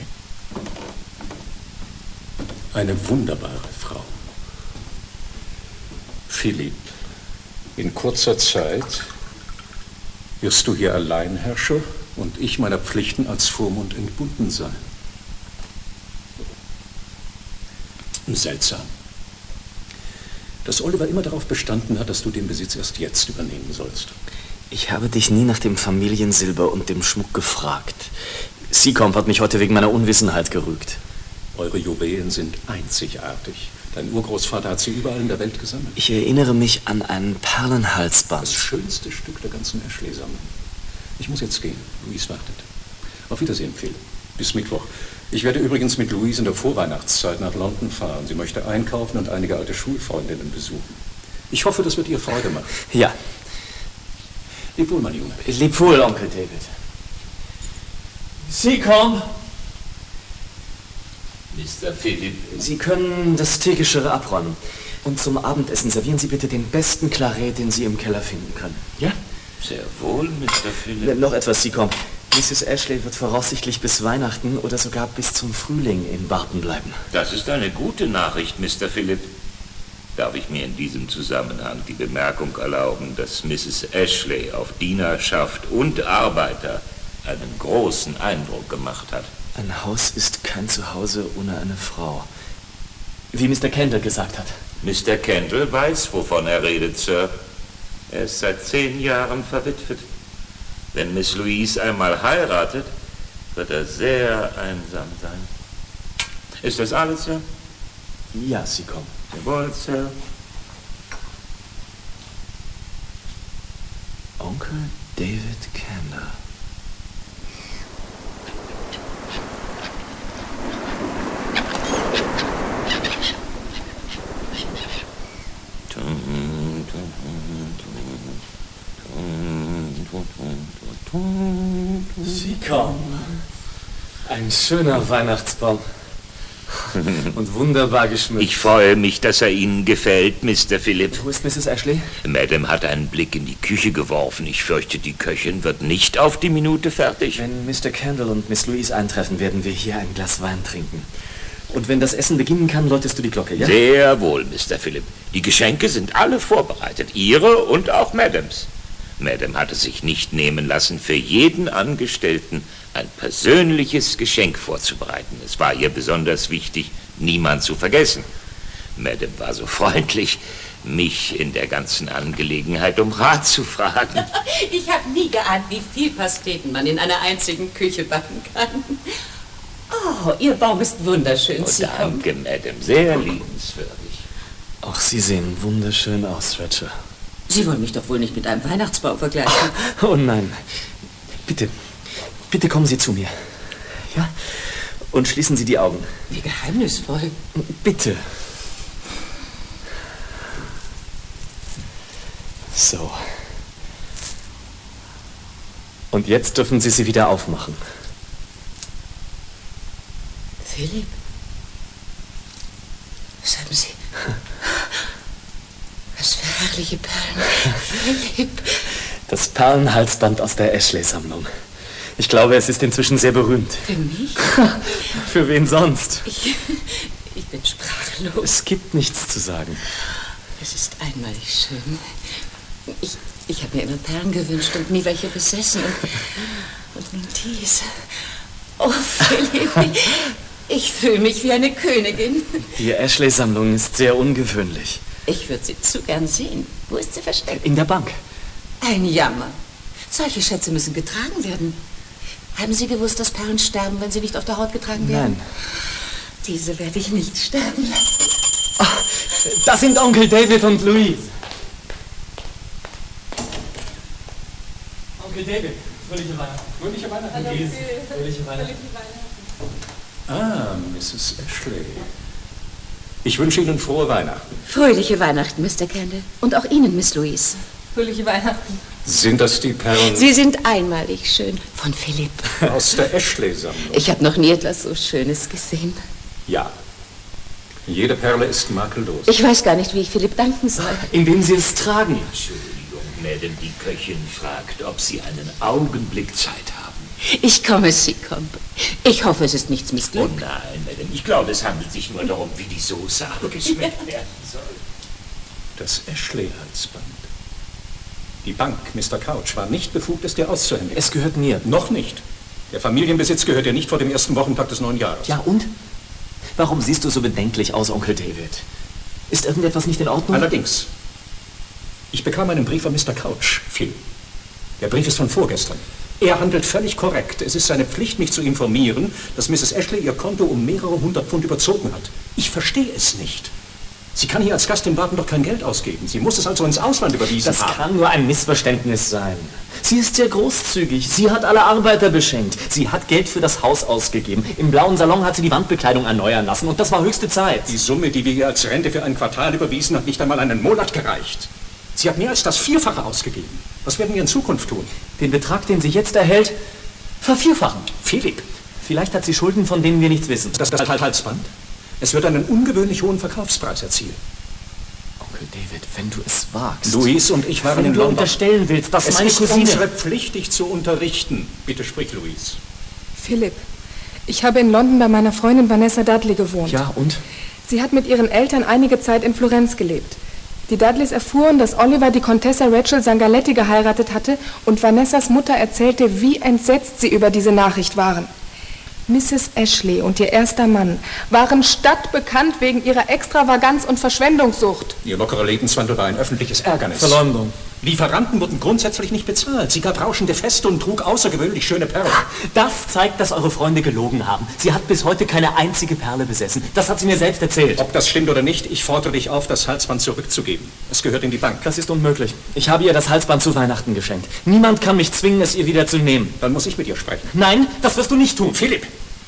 Eine wunderbare Frau. Philipp, in kurzer Zeit wirst du hier Alleinherrscher und ich meiner Pflichten als Vormund entbunden sein. Seltsam, dass Oliver immer darauf bestanden hat, dass du den Besitz erst jetzt übernehmen sollst. Ich habe dich nie nach dem Familiensilber und dem Schmuck gefragt. Seacombe hat mich heute wegen meiner Unwissenheit gerügt. Eure Juwelen sind einzigartig. Dein Urgroßvater hat sie überall in der Welt gesammelt. Ich erinnere mich an ein Perlenhalsband. Das schönste Stück der ganzen Ashley-Sammlung. Ich muss jetzt gehen. Louise wartet. Auf Wiedersehen, Phil. Bis Mittwoch. Ich werde übrigens mit Louise in der Vorweihnachtszeit nach London fahren. Sie möchte einkaufen und einige alte Schulfreundinnen besuchen. Ich hoffe, das wird ihr Freude machen. Ja. Leb wohl, mein Junge. Leb wohl, Onkel David. Seacombe! Mister Philipp. Sie können das Teegeschirr abräumen. Und zum Abendessen servieren Sie bitte den besten Claret, den Sie im Keller finden können. Ja? Sehr wohl, Mister Philipp. Noch etwas, Seacombe. Misses Ashley wird voraussichtlich bis Weihnachten oder sogar bis zum Frühling in Barton bleiben. Das ist eine gute Nachricht, Mister Philipp. Darf ich mir in diesem Zusammenhang die Bemerkung erlauben, dass Misses Ashley auf Dienerschaft und Arbeiter einen großen Eindruck gemacht hat? Ein Haus ist kein Zuhause ohne eine Frau. Wie Mister Kendall gesagt hat. Mister Kendall weiß, wovon er redet, Sir. Er ist seit zehn Jahren verwitwet. Wenn Miss Louise einmal heiratet, wird er sehr einsam sein. Ist das alles, Sir? Ja, Seacombe. Jawohl, Sir. Onkel David Kendall. Seacombe. Ein schöner Weihnachtsbaum. Und wunderbar geschmückt. Ich freue mich, dass er Ihnen gefällt, Mister Philipp. Wo ist Misses Ashley? Madame hat einen Blick in die Küche geworfen. Ich fürchte, die Köchin wird nicht auf die Minute fertig. Wenn Mister Kendall und Miss Louise eintreffen, werden wir hier ein Glas Wein trinken. Und wenn das Essen beginnen kann, läutest du die Glocke, ja? Sehr wohl, Mister Philipp. Die Geschenke sind alle vorbereitet. Ihre und auch Madames. Madame hat es sich nicht nehmen lassen, für jeden Angestellten ein persönliches Geschenk vorzubereiten. Es war ihr besonders wichtig, niemand zu vergessen. Madame war so freundlich, mich in der ganzen Angelegenheit um Rat zu fragen. Ich habe nie geahnt, wie viel Pasteten man in einer einzigen Küche backen kann. Oh, Ihr Baum ist wunderschön, Oh, Seacombe. danke, Madame, sehr liebenswürdig. Auch Sie sehen wunderschön aus, Rachel. Sie wollen mich doch wohl nicht mit einem Weihnachtsbaum vergleichen. Oh nein. Bitte, bitte kommen Sie zu mir. Ja? Und schließen Sie die Augen. Wie geheimnisvoll. Bitte. So. Und jetzt dürfen Sie sie wieder aufmachen. Philipp? Was haben Sie? Was für herrliche Perlen. Philipp. Das Perlenhalsband aus der Ashley-Sammlung. Ich glaube, es ist inzwischen sehr berühmt. Für mich? Für wen sonst? Ich, ich bin sprachlos. Es gibt nichts zu sagen. Es ist einmalig schön. Ich, ich habe mir immer Perlen gewünscht und nie welche besessen. Und, und nun diese. Oh, Philipp, ich, ich fühle mich wie eine Königin. Die Ashley-Sammlung ist sehr ungewöhnlich. Ich würde sie zu gern sehen. Wo ist sie versteckt? In der Bank. Ein Jammer. Solche Schätze müssen getragen werden. Haben Sie gewusst, dass Perlen sterben, wenn sie nicht auf der Haut getragen werden? Nein. Diese werde ich nicht sterben lassen. Oh, das sind Onkel David und Louise. Onkel David, fröhliche Weihnachten. Fröhliche Weihnachten, Hallo, Louise. Phil. Fröhliche Weihnachten. Ah, Misses Ashley. Ich wünsche Ihnen frohe Weihnachten. Fröhliche Weihnachten, Mister Kendall. Und auch Ihnen, Miss Louise. Fröhliche Weihnachten. Sind das die Perlen Sie sind einmalig schön. Von Philipp. aus der Ashley-Sammlung? Ich habe noch nie etwas so Schönes gesehen. Ja. Jede Perle ist makellos. Ich weiß gar nicht, wie ich Philipp danken soll. Indem Sie es tragen. Entschuldigung, Madame, die Köchin fragt, ob Sie einen Augenblick Zeit haben. Ich komme, Seacombe. Ich hoffe, es ist nichts Oh missglückt. nein, Madame, ich glaube, es handelt sich nur darum, wie die Soße abgeschmeckt werden soll. Das Ashley-Halsband. Die Bank, Mister Couch, war nicht befugt, es dir auszuhändigen. Es gehört mir. Noch nicht. Der Familienbesitz gehört dir nicht vor dem ersten Wochentag des neuen Jahres. Ja, und? Warum siehst du so bedenklich aus, Onkel David? Ist irgendetwas nicht in Ordnung? Allerdings. Ich bekam einen Brief von Mister Couch, Phil. Der Brief ist von vorgestern. Er handelt völlig korrekt. Es ist seine Pflicht, mich zu informieren, dass Misses Ashley ihr Konto um mehrere hundert Pfund überzogen hat. Ich verstehe es nicht. Sie kann hier als Gast in Baden doch kein Geld ausgeben. Sie muss es also ins Ausland überwiesen Das haben. kann nur ein Missverständnis sein. Sie ist sehr großzügig. Sie hat alle Arbeiter beschenkt. Sie hat Geld für das Haus ausgegeben. Im blauen Salon hat sie die Wandbekleidung erneuern lassen und das war höchste Zeit. Die Summe, die wir ihr als Rente für ein Quartal überwiesen, hat nicht einmal einen Monat gereicht. Sie hat mehr als das Vierfache ausgegeben. Was werden wir in Zukunft tun? Den Betrag, den sie jetzt erhält, vervierfachen. Philipp, Vielleicht hat sie Schulden, von denen wir nichts wissen. das, das Halsband? Es wird einen ungewöhnlich hohen Verkaufspreis erzielen. Onkel David, wenn du es wagst. Louise und ich waren wenn in du London. unterstellen willst, dass Es meine ist Cousine... unsere Pflicht, dich zu unterrichten. Bitte sprich, Louise. Philipp, ich habe in London bei meiner Freundin Vanessa Dudley gewohnt. Ja, und? Sie hat mit ihren Eltern einige Zeit in Florenz gelebt. Die Dudleys erfuhren, dass Oliver die Contessa Rachel Sangaletti geheiratet hatte und Vanessas Mutter erzählte, wie entsetzt sie über diese Nachricht waren. Misses Ashley und ihr erster Mann waren stadtbekannt wegen ihrer Extravaganz und Verschwendungssucht. Ihr lockerer Lebenswandel war ein öffentliches Ärgernis. Verleumdung. Lieferanten wurden grundsätzlich nicht bezahlt. Sie gab rauschende Feste und trug außergewöhnlich schöne Perlen. Das zeigt, dass eure Freunde gelogen haben. Sie hat bis heute keine einzige Perle besessen. Das hat sie mir selbst erzählt. Ob das stimmt oder nicht, ich fordere dich auf, das Halsband zurückzugeben. Es gehört in die Bank. Das ist unmöglich. Ich habe ihr das Halsband zu Weihnachten geschenkt. Niemand kann mich zwingen, es ihr wieder zu nehmen. Dann muss ich mit ihr sprechen. Nein, das wirst du nicht tun. Philipp!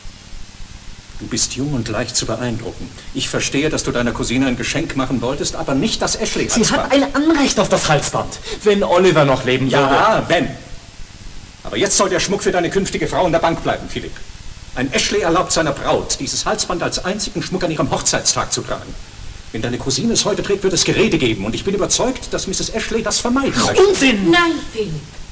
Du bist jung und leicht zu beeindrucken. Ich verstehe, dass du deiner Cousine ein Geschenk machen wolltest, aber nicht das Ashley-Halsband. Sie hat ein Anrecht auf das Halsband. Wenn Oliver noch leben würde. Ja, wenn. Aber jetzt soll der Schmuck für deine künftige Frau in der Bank bleiben, Philipp. Ein Ashley erlaubt seiner Braut, dieses Halsband als einzigen Schmuck an ihrem Hochzeitstag zu tragen. Wenn deine Cousine es heute trägt, wird es Gerede geben. Und ich bin überzeugt, dass Misses Ashley das vermeiden möchte. Unsinn! Nein, Philipp.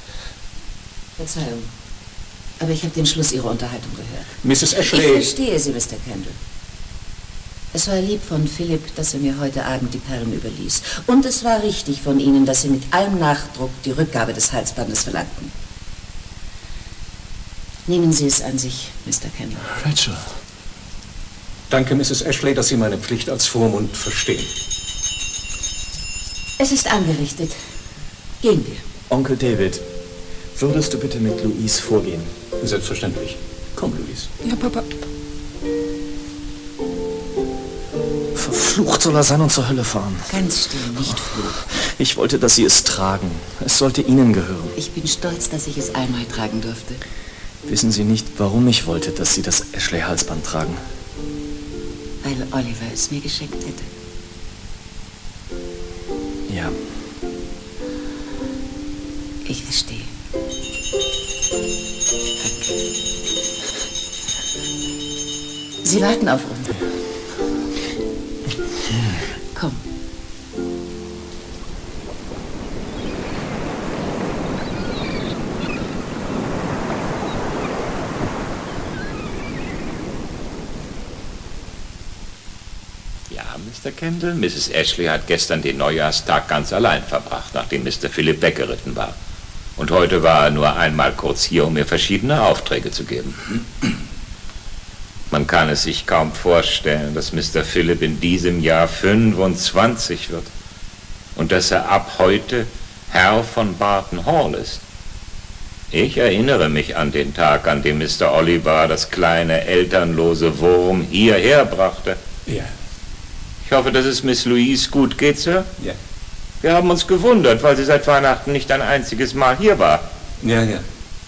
Verzeihung. Aber ich habe den Schluss Ihrer Unterhaltung gehört. Misses Ich Ashley... verstehe Sie, Mister Kendall. Es war lieb von Philipp, dass er mir heute Abend die Perlen überließ. Und es war richtig von Ihnen, dass Sie mit allem Nachdruck die Rückgabe des Halsbandes verlangten. Nehmen Sie es an sich, Mister Kendall. Rachel. Danke, Misses Ashley, dass Sie meine Pflicht als Vormund verstehen. Es ist angerichtet. Gehen wir. Onkel David, würdest du bitte mit Louise vorgehen? Selbstverständlich. Komm, Louise. Ja, Papa. Verflucht soll er sein und zur Hölle fahren. Ganz still, nicht Fluch. Ich wollte, dass Sie es tragen. Es sollte Ihnen gehören. Ich bin stolz, dass ich es einmal tragen durfte. Wissen Sie nicht, warum ich wollte, dass Sie das Ashley-Halsband tragen? Weil Oliver es mir geschenkt hätte. Ja. Ich verstehe. Danke. Sie warten auf uns. Komm. Ja, Mister Kendall, Misses Ashley hat gestern den Neujahrstag ganz allein verbracht, nachdem Mister Philip weggeritten war. Und heute war er nur einmal kurz hier, um mir verschiedene Aufträge zu geben. Man kann es sich kaum vorstellen, dass Mister Philip in diesem Jahr fünfundzwanzig wird und dass er ab heute Herr von Barton Hall ist. Ich erinnere mich an den Tag, an dem Mister Oliver das kleine, elternlose Wurm hierher brachte. Ja. Ich hoffe, dass es Miss Louise gut geht, Sir. Ja. Wir haben uns gewundert, weil sie seit Weihnachten nicht ein einziges Mal hier war. Ja, ja.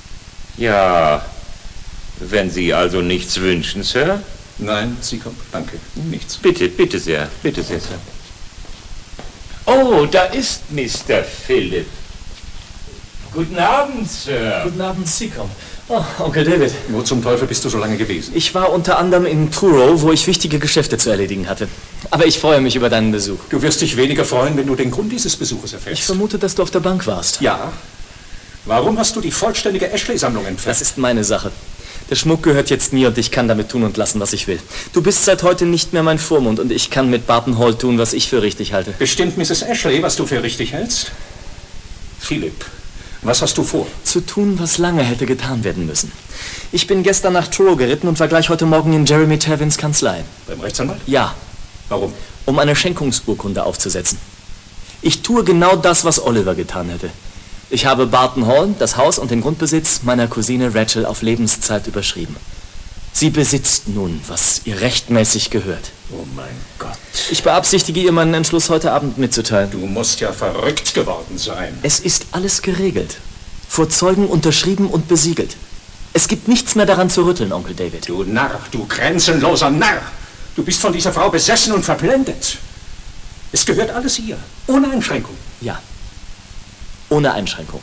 Ja, wenn Sie also nichts wünschen, Sir. Nein, Sie kommt. Danke. Nichts. Bitte, bitte sehr, bitte sehr, Sir. Oh, da ist Mister Philip. Guten Abend, Sir. Guten Abend, Seacombe. Oh, Onkel David. Wo zum Teufel bist du so lange gewesen? Ich war unter anderem in Truro, wo ich wichtige Geschäfte zu erledigen hatte. Aber ich freue mich über deinen Besuch. Du wirst dich weniger freuen, wenn du den Grund dieses Besuches erfährst. Ich vermute, dass du auf der Bank warst. Ja. Warum hast du die vollständige Ashley-Sammlung entfernt? Das ist meine Sache. Der Schmuck gehört jetzt mir und ich kann damit tun und lassen, was ich will. Du bist seit heute nicht mehr mein Vormund und ich kann mit Barton Hall tun, was ich für richtig halte. Bestimmt Misses Ashley, was du für richtig hältst? Philipp, was hast du vor? Zu tun, was lange hätte getan werden müssen. Ich bin gestern nach Truro geritten und war gleich heute Morgen in Jeremy Tavins Kanzlei. Beim Rechtsanwalt? Ja. Warum? Um eine Schenkungsurkunde aufzusetzen. Ich tue genau das, was Oliver getan hätte. Ich habe Barton Hall, das Haus und den Grundbesitz meiner Cousine Rachel auf Lebenszeit überschrieben. Sie besitzt nun, was ihr rechtmäßig gehört. Oh mein Gott. Ich beabsichtige, ihr meinen Entschluss heute Abend mitzuteilen. Du musst ja verrückt geworden sein. Es ist alles geregelt. Vor Zeugen unterschrieben und besiegelt. Es gibt nichts mehr daran zu rütteln, Onkel David. Du Narr, du grenzenloser Narr. Du bist von dieser Frau besessen und verblendet. Es gehört alles ihr, ohne Einschränkung. Ja. Ohne Einschränkung.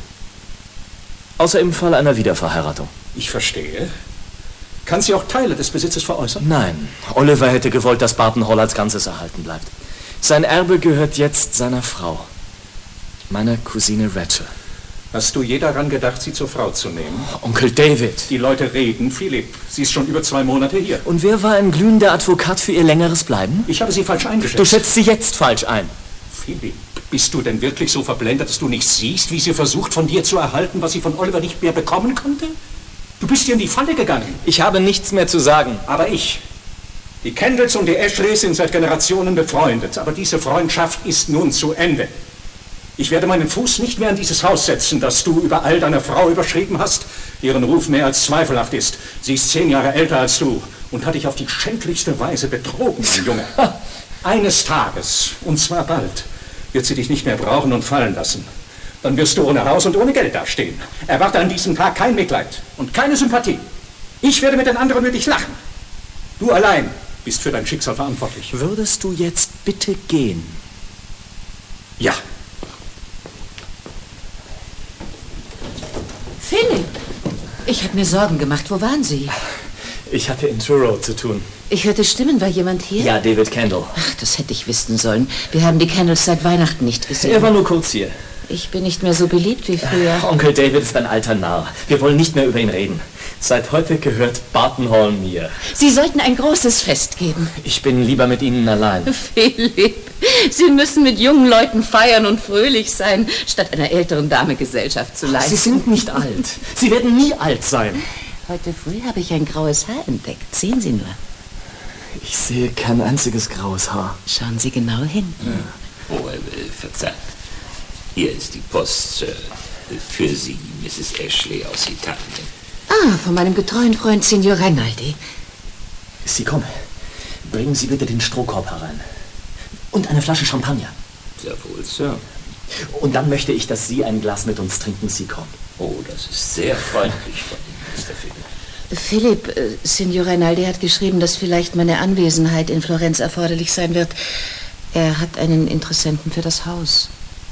Außer im Fall einer Wiederverheiratung. Ich verstehe. Kann sie auch Teile des Besitzes veräußern? Nein. Oliver hätte gewollt, dass Barton Hall als Ganzes erhalten bleibt. Sein Erbe gehört jetzt seiner Frau. Meiner Cousine Rachel. Hast du je daran gedacht, sie zur Frau zu nehmen? Onkel David. Die Leute reden, Philipp. Sie ist schon über zwei Monate hier. Und wer war ein glühender Advokat für ihr längeres Bleiben? Ich habe sie falsch eingeschätzt. Du schätzt sie jetzt falsch ein. Philipp, bist du denn wirklich so verblendet, dass du nicht siehst, wie sie versucht, von dir zu erhalten, was sie von Oliver nicht mehr bekommen konnte? Du bist ihr in die Falle gegangen. Ich habe nichts mehr zu sagen. Aber ich. Die Kendalls und die Ashleys sind seit Generationen befreundet, aber diese Freundschaft ist nun zu Ende. Ich werde meinen Fuß nicht mehr in dieses Haus setzen, das du über all deiner Frau überschrieben hast, deren Ruf mehr als zweifelhaft ist. Sie ist zehn Jahre älter als du und hat dich auf die schändlichste Weise betrogen, mein Junge. Eines Tages, und zwar bald, wird sie dich nicht mehr brauchen und fallen lassen. Dann wirst du ohne Haus und ohne Geld dastehen. Erwarte an diesem Tag kein Mitleid und keine Sympathie. Ich werde mit den anderen über dich lachen. Du allein bist für dein Schicksal verantwortlich. Würdest du jetzt bitte gehen? Ja. Philipp! Ich habe mir Sorgen gemacht. Wo waren Sie? Ich hatte in Truro zu tun. Ich hörte Stimmen. War jemand hier? Ja, David Kendall. Ach, das hätte ich wissen sollen. Wir haben die Kendalls seit Weihnachten nicht gesehen. Er war nur kurz hier. Ich bin nicht mehr so beliebt wie früher. Onkel David ist ein alter Narr. Wir wollen nicht mehr über ihn reden. Seit heute gehört Barton Hall mir. Sie sollten ein großes Fest geben. Ich bin lieber mit Ihnen allein. Philipp, Sie müssen mit jungen Leuten feiern und fröhlich sein, statt einer älteren Dame Gesellschaft zu leisten. Sie sind nicht alt. Sie werden nie alt sein. Heute früh habe ich ein graues Haar entdeckt. Sehen Sie nur. Ich sehe kein einziges graues Haar. Schauen Sie genau hin. Oh, äh, verzeiht. Hier ist die Post, Sir. Für Sie, Misses Ashley aus Italien. Ah, von meinem getreuen Freund Signor Rinaldi. Sie kommen. Bringen Sie bitte den Strohkorb herein. Und eine Flasche Champagner. Sehr wohl, Sir. Und dann möchte ich, dass Sie ein Glas mit uns trinken, Sie kommen. Oh, das ist sehr freundlich von Ihnen, Mister Philipp. Philipp, äh, Signor Rinaldi hat geschrieben, dass vielleicht meine Anwesenheit in Florenz erforderlich sein wird. Er hat einen Interessenten für das Haus.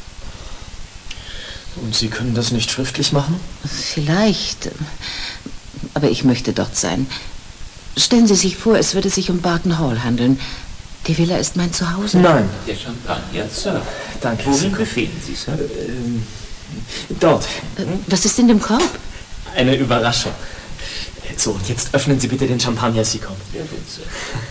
Und Sie können das nicht schriftlich machen? Vielleicht. Aber ich möchte dort sein. Stellen Sie sich vor, es würde sich um Barton Hall handeln. Die Villa ist mein Zuhause. Nein. Der Champagner, Sir. Danke. Wohin befinden Sie, Sir? Ähm, dort. Äh, Was ist in dem Korb? Eine Überraschung. So, und jetzt öffnen Sie bitte den Champagner, Sie kommen. Sehr wohl, Sir.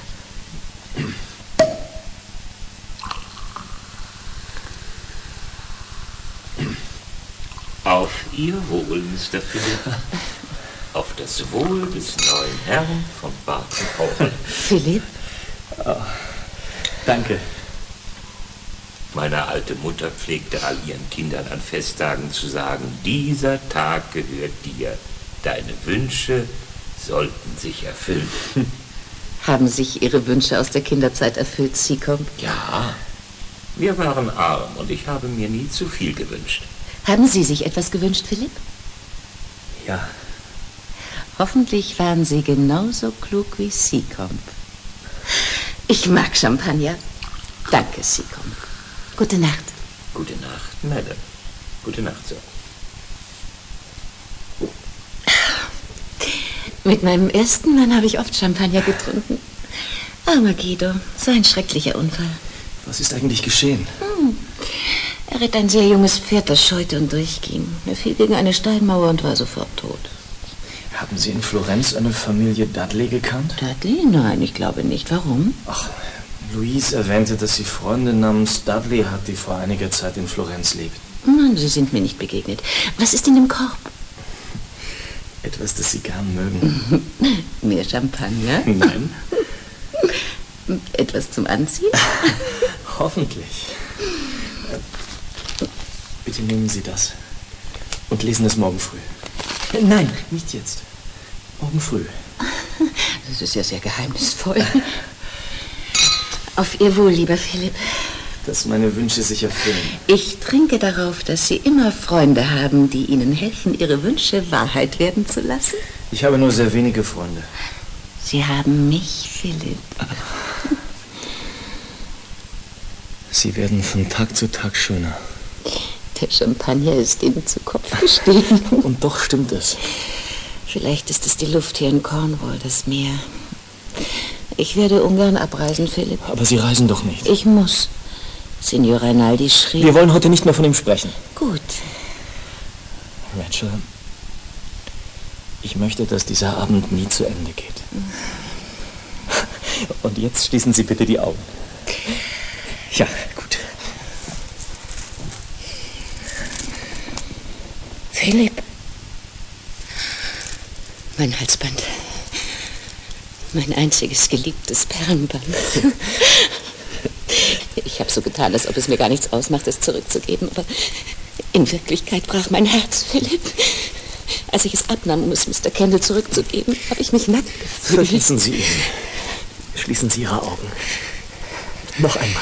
Auf Ihr Wohl, Mister Philipp. Auf das Wohl des neuen Herrn von Barton Hall. Philipp? Oh, danke. Meine alte Mutter pflegte all ihren Kindern an Festtagen zu sagen, dieser Tag gehört dir. Deine Wünsche sollten sich erfüllen. Haben sich Ihre Wünsche aus der Kinderzeit erfüllt, Seacombe? Ja, wir waren arm und ich habe mir nie zu viel gewünscht. Haben Sie sich etwas gewünscht, Philipp? Ja. Hoffentlich waren Sie genauso klug wie Seacombe. Ich mag Champagner. Danke, Seacombe. Gute Nacht. Gute Nacht, Madame. Gute Nacht, Sir. Mit meinem ersten Mann habe ich oft Champagner getrunken. Armer Guido, so ein schrecklicher Unfall. Was ist eigentlich geschehen? Hm. Er ritt ein sehr junges Pferd, das scheute und durchging. Er fiel gegen eine Steinmauer und war sofort tot. Haben Sie in Florenz eine Familie Dudley gekannt? Dudley? Nein, ich glaube nicht. Warum? Ach, Louise erwähnte, dass sie Freunde namens Dudley hat, die vor einiger Zeit in Florenz lebten. Nein, Sie sind mir nicht begegnet. Was ist in dem Korb? Etwas, das Sie gern mögen. Mehr Champagner? Nein. Etwas zum Anziehen? Hoffentlich. Bitte nehmen Sie das und lesen es morgen früh. Nein, nicht jetzt. Morgen früh. Das ist ja sehr geheimnisvoll. Auf Ihr Wohl, lieber Philipp. Dass meine Wünsche sich erfüllen. Ich trinke darauf, dass Sie immer Freunde haben, die Ihnen helfen, Ihre Wünsche Wahrheit werden zu lassen. Ich habe nur sehr wenige Freunde. Sie haben mich, Philipp. Sie werden von Tag zu Tag schöner. Der Champagner ist Ihnen zu Kopf gestiegen. Und doch stimmt es. Vielleicht ist es die Luft hier in Cornwall, das Meer. Ich werde ungern abreisen, Philipp. Aber Sie reisen doch nicht. Ich muss. Signor Rinaldi schrie... Wir wollen heute nicht mehr von ihm sprechen. Gut. Rachel, ich möchte, dass dieser Abend nie zu Ende geht. Und jetzt schließen Sie bitte die Augen. Ja, gut. Philipp. Mein Halsband. Mein einziges geliebtes Perlenband. Ich habe so getan, als ob es mir gar nichts ausmacht, es zurückzugeben, aber in Wirklichkeit brach mein Herz, Philipp. Als ich es abnahm, um es Mister Kendall zurückzugeben, habe ich mich nackt gefühlt. Vergessen Sie ihn. Schließen Sie Ihre Augen. Noch einmal.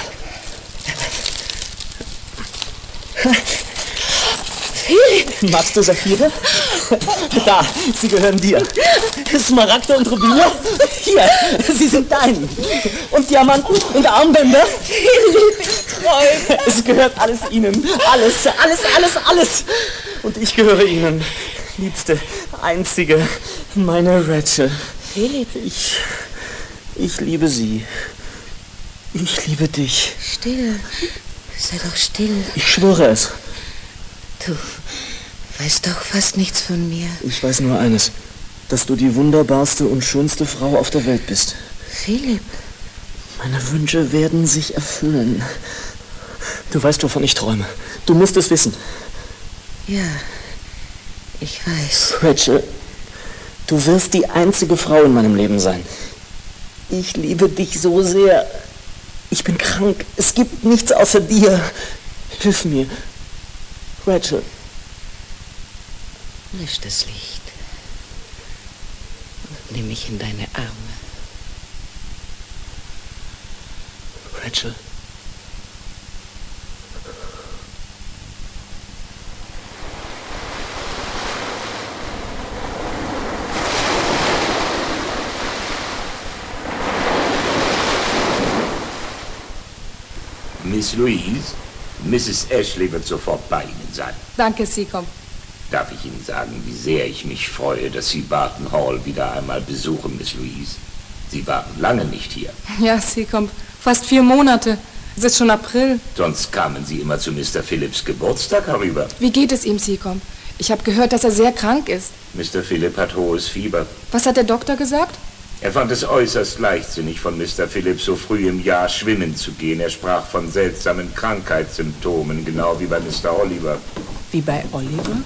Philipp! Magst du Saphire? Da, sie gehören dir. Smaragde und Rubine? Hier, sie sind dein. Und Diamanten und Armbänder? Philipp, ich träume. Es gehört alles Ihnen. Alles, alles, alles, alles. Und ich gehöre Ihnen. Liebste, einzige, meine Rachel. Philipp. Ich, ich liebe Sie. Ich liebe dich. Still. Sei doch still. Ich schwöre es. Du weißt doch fast nichts von mir. Ich weiß nur eines, dass du die wunderbarste und schönste Frau auf der Welt bist. Philipp. Meine Wünsche werden sich erfüllen. Du weißt, wovon ich träume. Du musst es wissen. Ja, ich weiß. Rachel, du wirst die einzige Frau in meinem Leben sein. Ich liebe dich so sehr. Ich bin krank. Es gibt nichts außer dir. Hilf mir. Rachel. Lösch das Licht. Und nimm mich in deine Arme. Rachel. Miss Louise, Misses Ashley wird sofort bei Ihnen sein. Danke, Seacombe. Darf ich Ihnen sagen, wie sehr ich mich freue, dass Sie Barton Hall wieder einmal besuchen, Miss Louise? Sie waren lange nicht hier. Ja, Seacombe, fast vier Monate. Es ist schon April. Sonst kamen Sie immer zu Mister Phillips Geburtstag herüber. Wie geht es ihm, Seacombe? Ich habe gehört, dass er sehr krank ist. Mister Philipp hat hohes Fieber. Was hat der Doktor gesagt? Er fand es äußerst leichtsinnig, von Mister Phillips so früh im Jahr schwimmen zu gehen. Er sprach von seltsamen Krankheitssymptomen, genau wie bei Mister Oliver. Wie bei Oliver?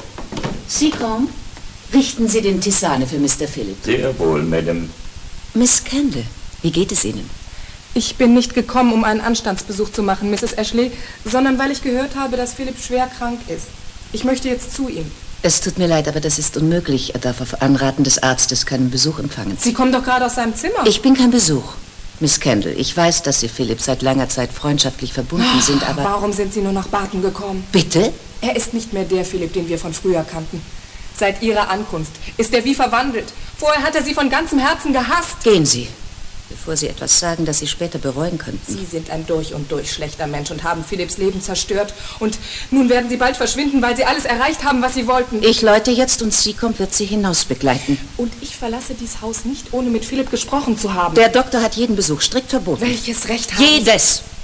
Seacombe, richten Sie den Tisane für Mister Philip. Sehr wohl, Madame. Miss Kendall, wie geht es Ihnen? Ich bin nicht gekommen, um einen Anstandsbesuch zu machen, Misses Ashley, sondern weil ich gehört habe, dass Philipp schwer krank ist. Ich möchte jetzt zu ihm. Es tut mir leid, aber das ist unmöglich. Er darf auf Anraten des Arztes keinen Besuch empfangen. Sie kommen doch gerade aus seinem Zimmer. Ich bin kein Besuch. Miss Kendall, ich weiß, dass Sie Philipp seit langer Zeit freundschaftlich verbunden sind, aber... Warum sind Sie nur nach Barton gekommen? Bitte? Er ist nicht mehr der Philipp, den wir von früher kannten. Seit Ihrer Ankunft ist er wie verwandelt. Vorher hat er Sie von ganzem Herzen gehasst. Gehen Sie, bevor Sie etwas sagen, das Sie später bereuen könnten. Sie sind ein durch und durch schlechter Mensch und haben Philipps Leben zerstört. Und nun werden Sie bald verschwinden, weil Sie alles erreicht haben, was Sie wollten. Ich läute jetzt und Seacombe wird Sie hinaus begleiten. Und ich verlasse dieses Haus nicht, ohne mit Philipp gesprochen zu haben. Der Doktor hat jeden Besuch strikt verboten. Welches Recht haben Jedes! Sie?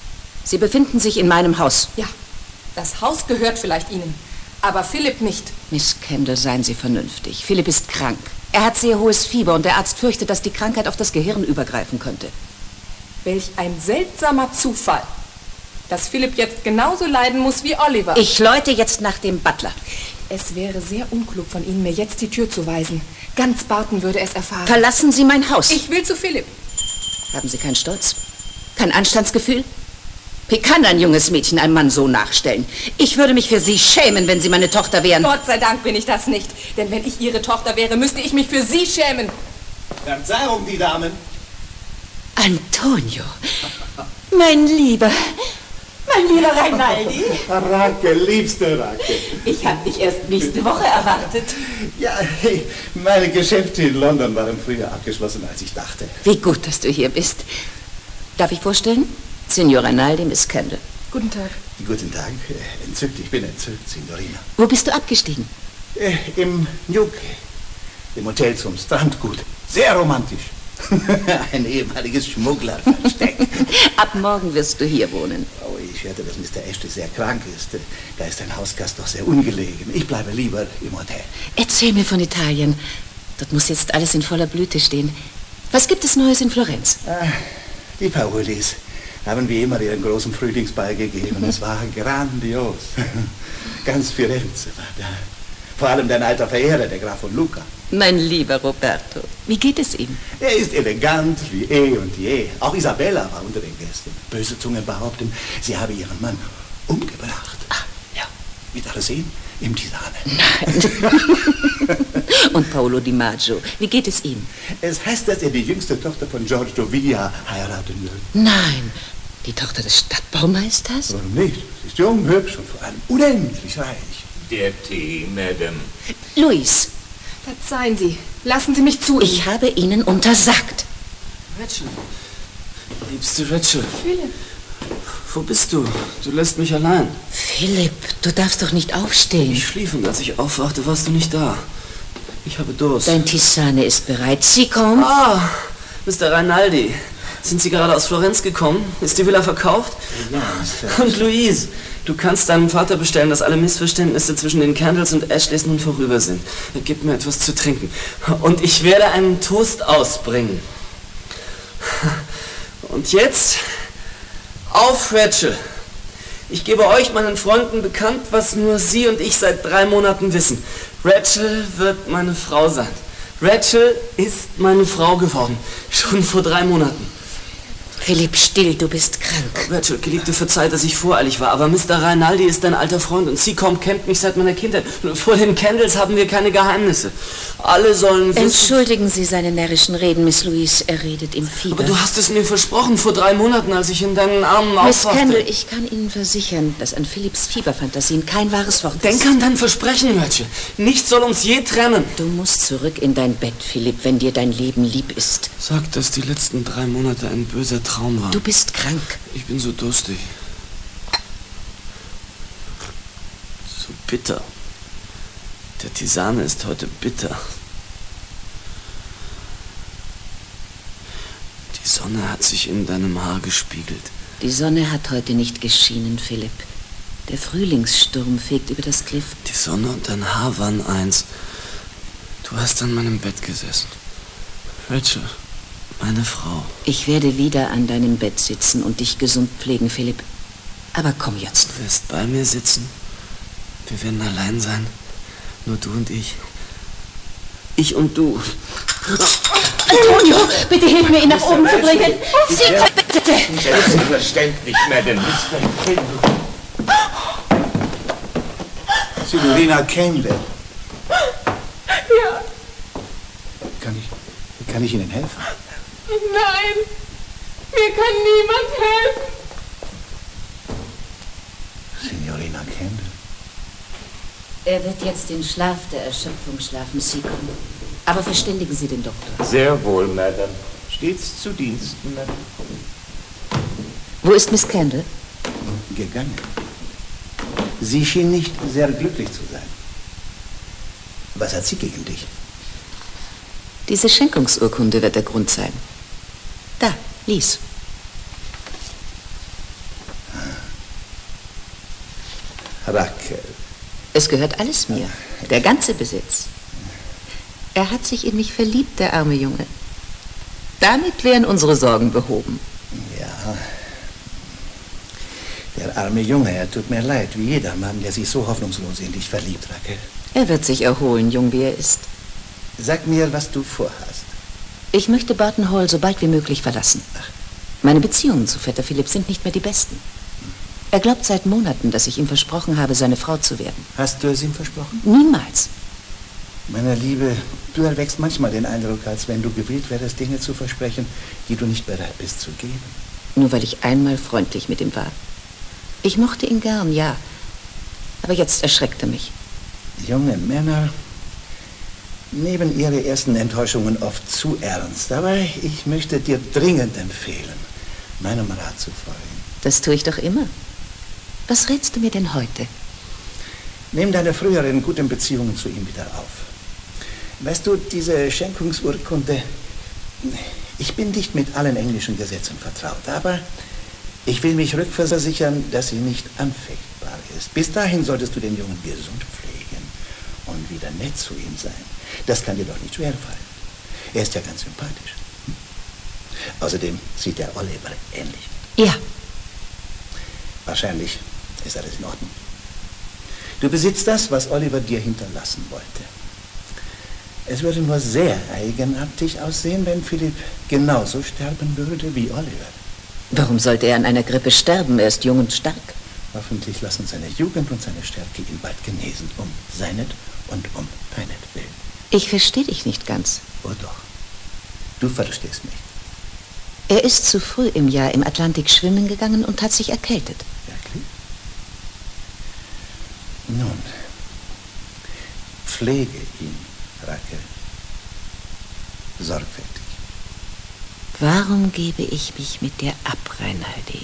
Sie befinden sich in meinem Haus. Ja, das Haus gehört vielleicht Ihnen, aber Philipp nicht. Miss Kendall, seien Sie vernünftig. Philipp ist krank. Er hat sehr hohes Fieber und der Arzt fürchtet, dass die Krankheit auf das Gehirn übergreifen könnte. Welch ein seltsamer Zufall, dass Philipp jetzt genauso leiden muss wie Oliver. Ich läute jetzt nach dem Butler. Es wäre sehr unklug von Ihnen, mir jetzt die Tür zu weisen. Ganz Barton würde es erfahren. Verlassen Sie mein Haus. Ich will zu Philipp. Haben Sie keinen Stolz? Kein Anstandsgefühl? Wie kann ein junges Mädchen einem Mann so nachstellen? Ich würde mich für Sie schämen, wenn Sie meine Tochter wären. Gott sei Dank bin ich das nicht. Denn wenn ich Ihre Tochter wäre, müsste ich mich für Sie schämen. Verzeihung, die Damen. Antonio, mein Lieber, mein lieber Reinaldi. Rakel, liebste Rakel. Ich habe dich erst nächste Woche erwartet. Ja, hey, meine Geschäfte in London waren früher abgeschlossen, als ich dachte. Wie gut, dass du hier bist. Darf ich vorstellen? Signor Reinaldi, Miss Kendall. Guten Tag. Guten Tag. Entzückt, ich bin entzückt, Signorina. Wo bist du abgestiegen? Äh, Im Nuke. Im Hotel zum Strandgut. Sehr romantisch. Ein ehemaliges Schmugglerversteck. Ab morgen wirst du hier wohnen. Oh, ich hörte, dass Mister Ashley sehr krank ist. Da ist ein Hausgast doch sehr ungelegen. Ich bleibe lieber im Hotel. Erzähl mir von Italien. Dort muss jetzt alles in voller Blüte stehen. Was gibt es Neues in Florenz? Ah, die Paulis haben wie immer ihren großen Frühlingsball gegeben. Es war grandios. Ganz Firenze war da. Vor allem dein alter Verehrer, der Graf von Lucca. Mein lieber Roberto, wie geht es ihm? Er ist elegant wie eh und je. Auch Isabella war unter den Gästen. Böse Zungen behaupten, sie habe ihren Mann umgebracht. Ah. Ja, Wiedersehen im Tisane. Nein. Und Paolo Di Maggio, wie geht es ihm? Es heißt, dass er die jüngste Tochter von George Dovia heiraten will. Nein, die Tochter des Stadtbaumeisters? Warum nicht? Sie ist jung, hübsch und vor allem unendlich reich. Der Tee, Madame. Luis. Verzeihen Sie, lassen Sie mich zu. Ich habe Ihnen untersagt. Rachel. Liebste Rachel. Philipp. Wo bist du? Du lässt mich allein. Philipp, du darfst doch nicht aufstehen. Ich schlief und als ich aufwachte, warst du nicht da. Ich habe Durst. Dein Tisane ist bereit. Seacombe. Ah, Mister Reinaldi. Sind Sie gerade aus Florenz gekommen? Ist die Villa verkauft? Ja, und Louise, du kannst deinem Vater bestellen, dass alle Missverständnisse zwischen den Candles und Ashleys nun vorüber sind. Gib mir etwas zu trinken. Und ich werde einen Toast ausbringen. Und jetzt auf Rachel. Ich gebe euch, meinen Freunden, bekannt, was nur Sie und ich seit drei Monaten wissen. Rachel wird meine Frau sein. Rachel ist meine Frau geworden. Schon vor drei Monaten. Philipp, still, du bist krank. Rachel, Geliebte, verzeih, dass ich voreilig war, aber Mister Rinaldi ist dein alter Freund und Seacombe kennt mich seit meiner Kindheit. Vor den Candles haben wir keine Geheimnisse. Alle sollen wissen... Entschuldigen Sie seine närrischen Reden, Miss Louise. Er redet im Fieber. Aber du hast es mir versprochen, vor drei Monaten, als ich in deinen Armen Miss aufwachte. Kendall, ich kann Ihnen versichern, dass an Philipps Fieberfantasien kein wahres Wort ist. Denk an dein Versprechen, Rachel. Nichts soll uns je trennen. Du musst zurück in dein Bett, Philipp, wenn dir dein Leben lieb ist. Sag, dass die letzten drei Monate ein böser Traum waren. Du bist krank. Ich bin so durstig. So bitter. Der Tisane ist heute bitter. Die Sonne hat sich in deinem Haar gespiegelt. Die Sonne hat heute nicht geschienen, Philipp. Der Frühlingssturm fegt über das Kliff. Die Sonne und dein Haar waren eins. Du hast an meinem Bett gesessen. Rachel, meine Frau. Ich werde wieder an deinem Bett sitzen und dich gesund pflegen, Philipp. Aber komm jetzt. Du wirst bei mir sitzen. Wir werden allein sein. Nur du und ich. Ich und du. Antonio, bitte hilf mir, ihn nach oben zu bringen. Sie, bitte. Selbstverständlich, Madame. Signorina Campbell. Ja. Kann ich, kann ich Ihnen helfen? Nein, mir kann niemand helfen. Signorina Campbell. Er wird jetzt den Schlaf der Erschöpfung schlafen, Seacombe. Aber verständigen Sie den Doktor. Sehr wohl, Madame. Stets zu Diensten, Madame. Wo ist Miss Kendall? Gegangen. Sie schien nicht sehr glücklich zu sein. Was hat sie gegen dich? Diese Schenkungsurkunde wird der Grund sein. Da, lies. Raquel. Es gehört alles mir. Der ganze Besitz. Er hat sich in mich verliebt, der arme Junge. Damit wären unsere Sorgen behoben. Ja. Der arme Junge, er tut mir leid, wie jeder Mann, der sich so hoffnungslos in dich verliebt, Raquel. Er wird sich erholen, jung wie er ist. Sag mir, was du vorhast. Ich möchte Barton Hall so bald wie möglich verlassen. Meine Beziehungen zu Vetter Philipp sind nicht mehr die besten. Er glaubt seit Monaten, dass ich ihm versprochen habe, seine Frau zu werden. Hast du es ihm versprochen? Niemals. Meine Liebe, du erweckst manchmal den Eindruck, als wenn du gewillt wärst, Dinge zu versprechen, die du nicht bereit bist zu geben. Nur weil ich einmal freundlich mit ihm war. Ich mochte ihn gern, ja. Aber jetzt erschreckt er mich. Junge Männer nehmen ihre ersten Enttäuschungen oft zu ernst. Aber ich möchte dir dringend empfehlen, meinem Rat zu folgen. Das tue ich doch immer. Was rätst du mir denn heute? Nimm deine früheren guten Beziehungen zu ihm wieder auf. Weißt du, diese Schenkungsurkunde, ich bin nicht mit allen englischen Gesetzen vertraut, aber ich will mich rückversichern, dass sie nicht anfechtbar ist. Bis dahin solltest du den Jungen gesund pflegen und wieder nett zu ihm sein. Das kann dir doch nicht schwerfallen. Er ist ja ganz sympathisch. Hm? Außerdem sieht der Oliver ähnlich. Ja. Wahrscheinlich ist alles in Ordnung. Du besitzt das, was Oliver dir hinterlassen wollte. Es würde nur sehr eigenartig aussehen, wenn Philipp genauso sterben würde wie Oliver. Warum sollte er an einer Grippe sterben? Er ist jung und stark. Hoffentlich lassen seine Jugend und seine Stärke ihn bald genesen, um seinet und um deinetwillen. Ich verstehe dich nicht ganz. Oh doch, du verstehst mich. Er ist zu früh im Jahr im Atlantik schwimmen gegangen und hat sich erkältet. Wirklich? Nun, pflege ihn, Raquel. Sorgfältig. Warum gebe ich mich mit dir ab, Rinaldi?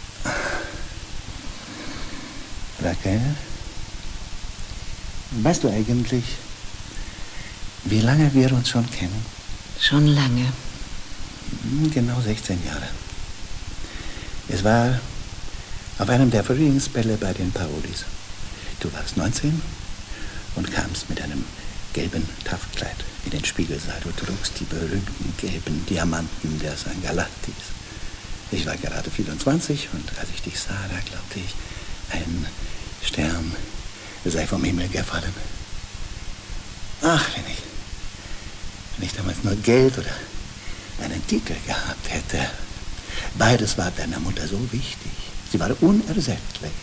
Raquel, weißt du eigentlich, wie lange wir uns schon kennen? Schon lange. Genau sechzehn Jahre. Es war auf einem der Frühlingsbälle bei den Paolis. Du warst neunzehn und kamst mit einem gelben Taftkleid in den Spiegelsaal. Du trugst die berühmten gelben Diamanten der Sankt Galatis. Ich war gerade vierundzwanzig und als ich dich sah, da glaubte ich, ein Stern sei vom Himmel gefallen. Ach, wenn ich, wenn ich damals nur Geld oder einen Titel gehabt hätte. Beides war deiner Mutter so wichtig. Sie war unersättlich.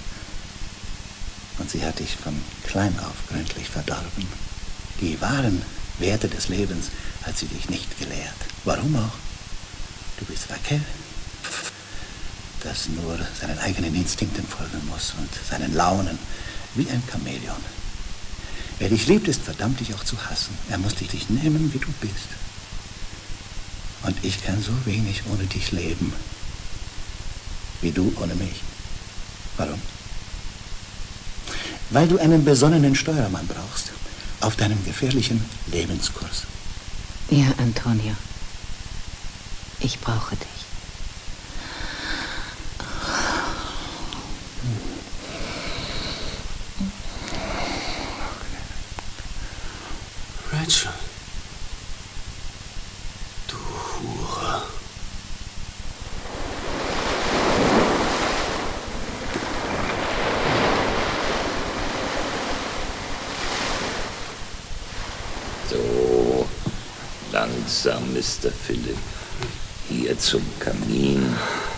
Und sie hat dich von klein auf gründlich verdorben. Die wahren Werte des Lebens hat sie dich nicht gelehrt. Warum auch? Du bist Raquel, das nur seinen eigenen Instinkten folgen muss und seinen Launen wie ein Chamäleon. Wer dich liebt, ist verdammt, dich auch zu hassen. Er muss dich nehmen, wie du bist. Und ich kann so wenig ohne dich leben, wie du ohne mich. Warum? Weil du einen besonnenen Steuermann brauchst, auf deinem gefährlichen Lebenskurs. Ja, Antonio. Ich brauche dich. Rachel. Du Hure. So, langsam, Mister Philipp. Hier zum Kamin.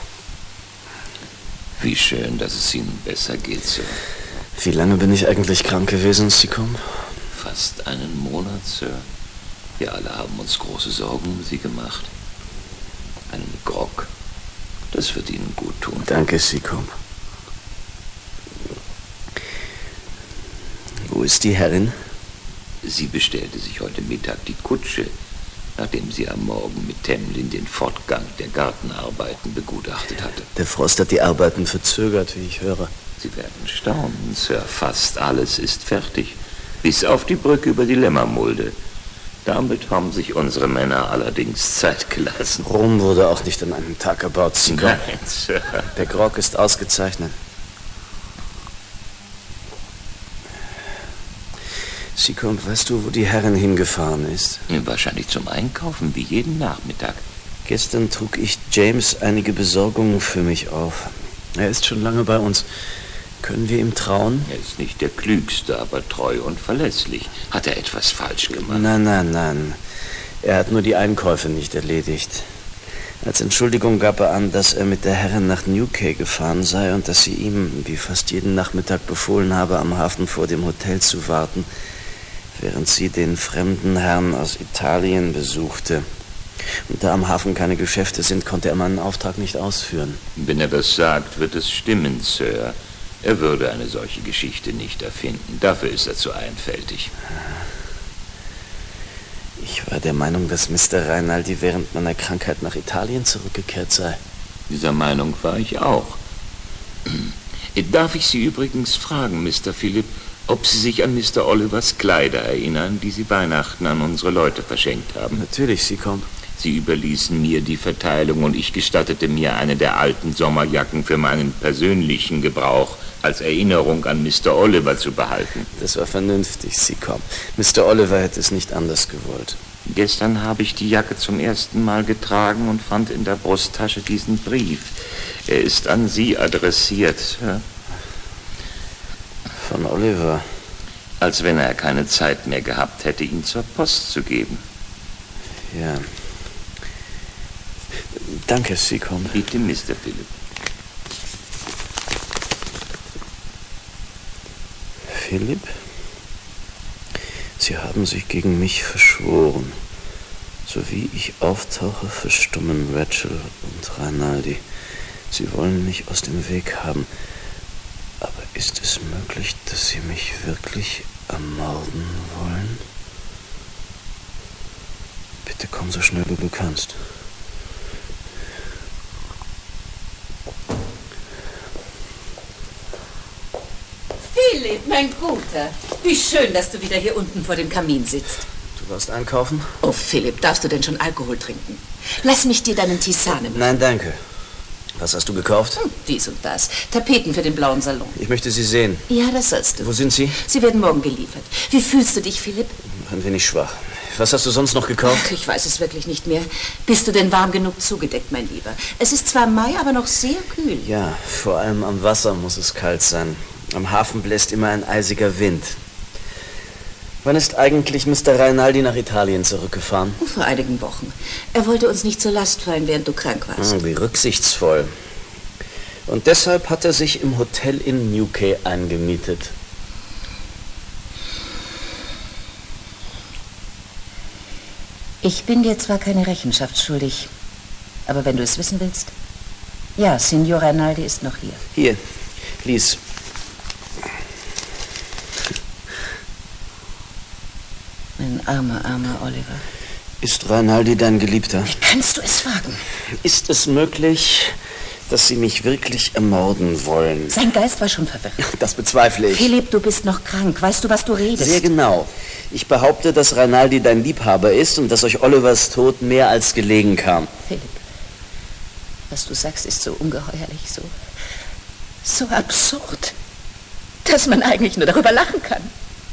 Wie schön, dass es Ihnen besser geht, Sir. Wie lange bin ich eigentlich krank gewesen, Seacombe? Fast einen Monat, Sir. Wir alle haben uns große Sorgen um Sie gemacht. Einen Grog. Das wird Ihnen gut tun. Danke, Seacombe. Wo ist die Herrin? Sie bestellte sich heute Mittag die Kutsche, nachdem sie am Morgen mit Temlin den Fortgang der Gartenarbeiten begutachtet hatte. Der Frost hat die Arbeiten verzögert, wie ich höre. Sie werden staunen, Sir. Fast alles ist fertig. Bis auf die Brücke über die Lämmermulde. Damit haben sich unsere Männer allerdings Zeit gelassen. Rom wurde auch nicht an einem Tag erbaut, Seacombe. Nein, Sir. Der Grog ist ausgezeichnet. Seacombe, weißt du, wo die Herrin hingefahren ist? Wahrscheinlich zum Einkaufen, wie jeden Nachmittag. Gestern trug ich James einige Besorgungen für mich auf. Er ist schon lange bei uns. Können wir ihm trauen? Er ist nicht der Klügste, aber treu und verlässlich. Hat er etwas falsch gemacht? Nein, nein, nein. Er hat nur die Einkäufe nicht erledigt. Als Entschuldigung gab er an, dass er mit der Herrin nach Newquay gefahren sei und dass sie ihm, wie fast jeden Nachmittag, befohlen habe, am Hafen vor dem Hotel zu warten, während sie den fremden Herrn aus Italien besuchte. Und da am Hafen keine Geschäfte sind, konnte er meinen Auftrag nicht ausführen. Wenn er das sagt, wird es stimmen, Sir. Er würde eine solche Geschichte nicht erfinden. Dafür ist er zu einfältig. Ich war der Meinung, dass Mister Reinaldi während meiner Krankheit nach Italien zurückgekehrt sei. Dieser Meinung war ich auch. Darf ich Sie übrigens fragen, Mister Philipp, ob Sie sich an Mister Olivers Kleider erinnern, die Sie Weihnachten an unsere Leute verschenkt haben? Natürlich, Seacombe. Sie überließen mir die Verteilung und ich gestattete mir eine der alten Sommerjacken für meinen persönlichen Gebrauch als Erinnerung an Mister Oliver zu behalten. Das war vernünftig, Seacombe. Mister Oliver hätte es nicht anders gewollt. Gestern habe ich die Jacke zum ersten Mal getragen und fand in der Brusttasche diesen Brief. Er ist an Sie adressiert. Ja? Von Oliver. Als wenn er keine Zeit mehr gehabt hätte, ihn zur Post zu geben. Ja. Danke, Seacombe. Bitte, Mister Philipp. Philipp? Sie haben sich gegen mich verschworen. So wie ich auftauche, verstummen Rachel und Reinaldi. Sie wollen mich aus dem Weg haben. Aber ist es möglich, dass Sie mich wirklich ermorden wollen? Bitte komm so schnell wie du kannst. Philipp, mein Guter, wie schön, dass du wieder hier unten vor dem Kamin sitzt. Du warst einkaufen? Oh, Philipp, darfst du denn schon Alkohol trinken? Lass mich dir deinen Tisane machen. Nein, danke. Was hast du gekauft? Hm, dies und das. Tapeten für den blauen Salon. Ich möchte sie sehen. Ja, das sollst du. Wo sind sie? Sie werden morgen geliefert. Wie fühlst du dich, Philipp? Ein wenig schwach. Was hast du sonst noch gekauft? Ach, ich weiß es wirklich nicht mehr. Bist du denn warm genug zugedeckt, mein Lieber? Es ist zwar Mai, aber noch sehr kühl. Ja, vor allem am Wasser muss es kalt sein. Am Hafen bläst immer ein eisiger Wind. Wann ist eigentlich Mister Rinaldi nach Italien zurückgefahren? Vor einigen Wochen. Er wollte uns nicht zur Last fallen, während du krank warst. Hm, wie rücksichtsvoll. Und deshalb hat er sich im Hotel in Newquay eingemietet. Ich bin dir zwar keine Rechenschaft schuldig, aber wenn du es wissen willst... Ja, Signor Rinaldi ist noch hier. Hier, lies. Mein armer, armer Oliver. Ist Rinaldi dein Geliebter? Wie kannst du es wagen? Ist es möglich, dass Sie mich wirklich ermorden wollen? Sein Geist war schon verwirrt. Das bezweifle ich. Philipp, du bist noch krank. Weißt du, was du redest? Sehr genau. Ich behaupte, dass Rinaldi dein Liebhaber ist und dass euch Olivers Tod mehr als gelegen kam. Philipp, was du sagst, ist so ungeheuerlich, so... so absurd, dass man eigentlich nur darüber lachen kann.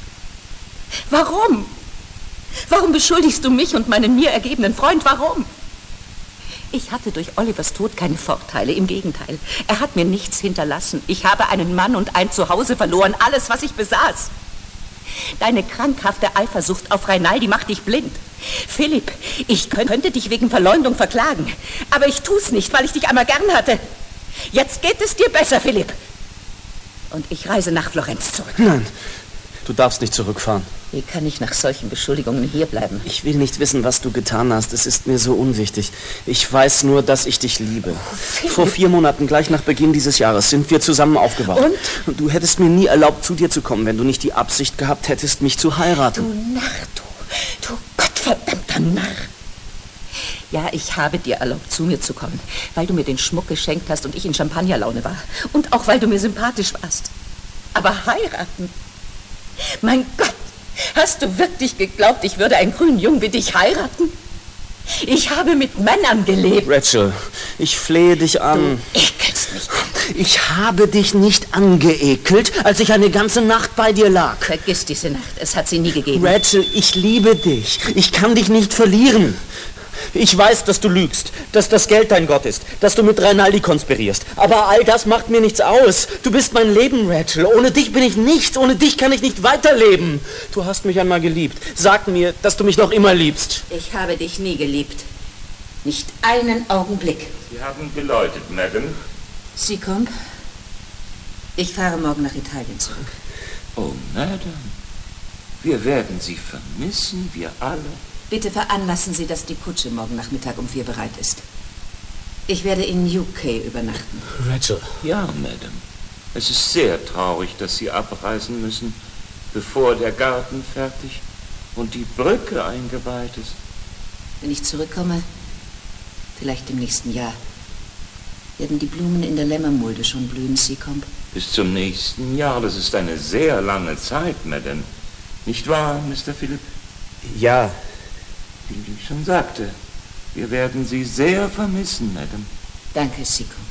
Warum? Warum beschuldigst du mich und meinen mir ergebenen Freund? Warum? Ich hatte durch Olivers Tod keine Vorteile, im Gegenteil. Er hat mir nichts hinterlassen. Ich habe einen Mann und ein Zuhause verloren, alles, was ich besaß. Deine krankhafte Eifersucht auf Rinaldi macht dich blind. Philipp, ich könnte dich wegen Verleumdung verklagen, aber ich tu's nicht, weil ich dich einmal gern hatte. Jetzt geht es dir besser, Philipp. Und ich reise nach Florenz zurück. Nein, du darfst nicht zurückfahren. Wie kann ich nach solchen Beschuldigungen hierbleiben? Ich will nicht wissen, was du getan hast. Es ist mir so unwichtig. Ich weiß nur, dass ich dich liebe. Oh, Vor vier Monaten, gleich nach Beginn dieses Jahres, sind wir zusammen aufgewacht. Und? Und du hättest mir nie erlaubt, zu dir zu kommen, wenn du nicht die Absicht gehabt hättest, mich zu heiraten. Du Narr, du, du gottverdammter Narr. Ja, ich habe dir erlaubt, zu mir zu kommen, weil du mir den Schmuck geschenkt hast und ich in Champagnerlaune war. Und auch, weil du mir sympathisch warst. Aber heiraten? Mein Gott, hast du wirklich geglaubt, ich würde einen grünen Jungen wie dich heiraten? Ich habe mit Männern gelebt. Rachel, ich flehe dich an. Du ekelst mich. Ich habe dich nicht angeekelt, als ich eine ganze Nacht bei dir lag. Vergiss diese Nacht, es hat sie nie gegeben. Rachel, ich liebe dich. Ich kann dich nicht verlieren. Ich weiß, dass du lügst, dass das Geld dein Gott ist, dass du mit Rinaldi konspirierst. Aber all das macht mir nichts aus. Du bist mein Leben, Rachel. Ohne dich bin ich nichts. Ohne dich kann ich nicht weiterleben. Du hast mich einmal geliebt. Sag mir, dass du mich noch immer liebst. Ich habe dich nie geliebt. Nicht einen Augenblick. Sie haben geläutet, Madame. Sie kommt. Ich fahre morgen nach Italien zurück. Oh, Madame. Wir werden Sie vermissen, wir alle. Bitte veranlassen Sie, dass die Kutsche morgen Nachmittag um vier bereit ist. Ich werde in U K übernachten. Rachel. Ja, Madame. Es ist sehr traurig, dass Sie abreisen müssen, bevor der Garten fertig und die Brücke eingeweiht ist. Wenn ich zurückkomme, vielleicht im nächsten Jahr, werden die Blumen in der Lämmermulde schon blühen, Seacombe. Bis zum nächsten Jahr, das ist eine sehr lange Zeit, Madame. Nicht wahr, Mister Philipp? Ja. Wie ich schon sagte, wir werden Sie sehr vermissen, Madame. Danke, Seacombe.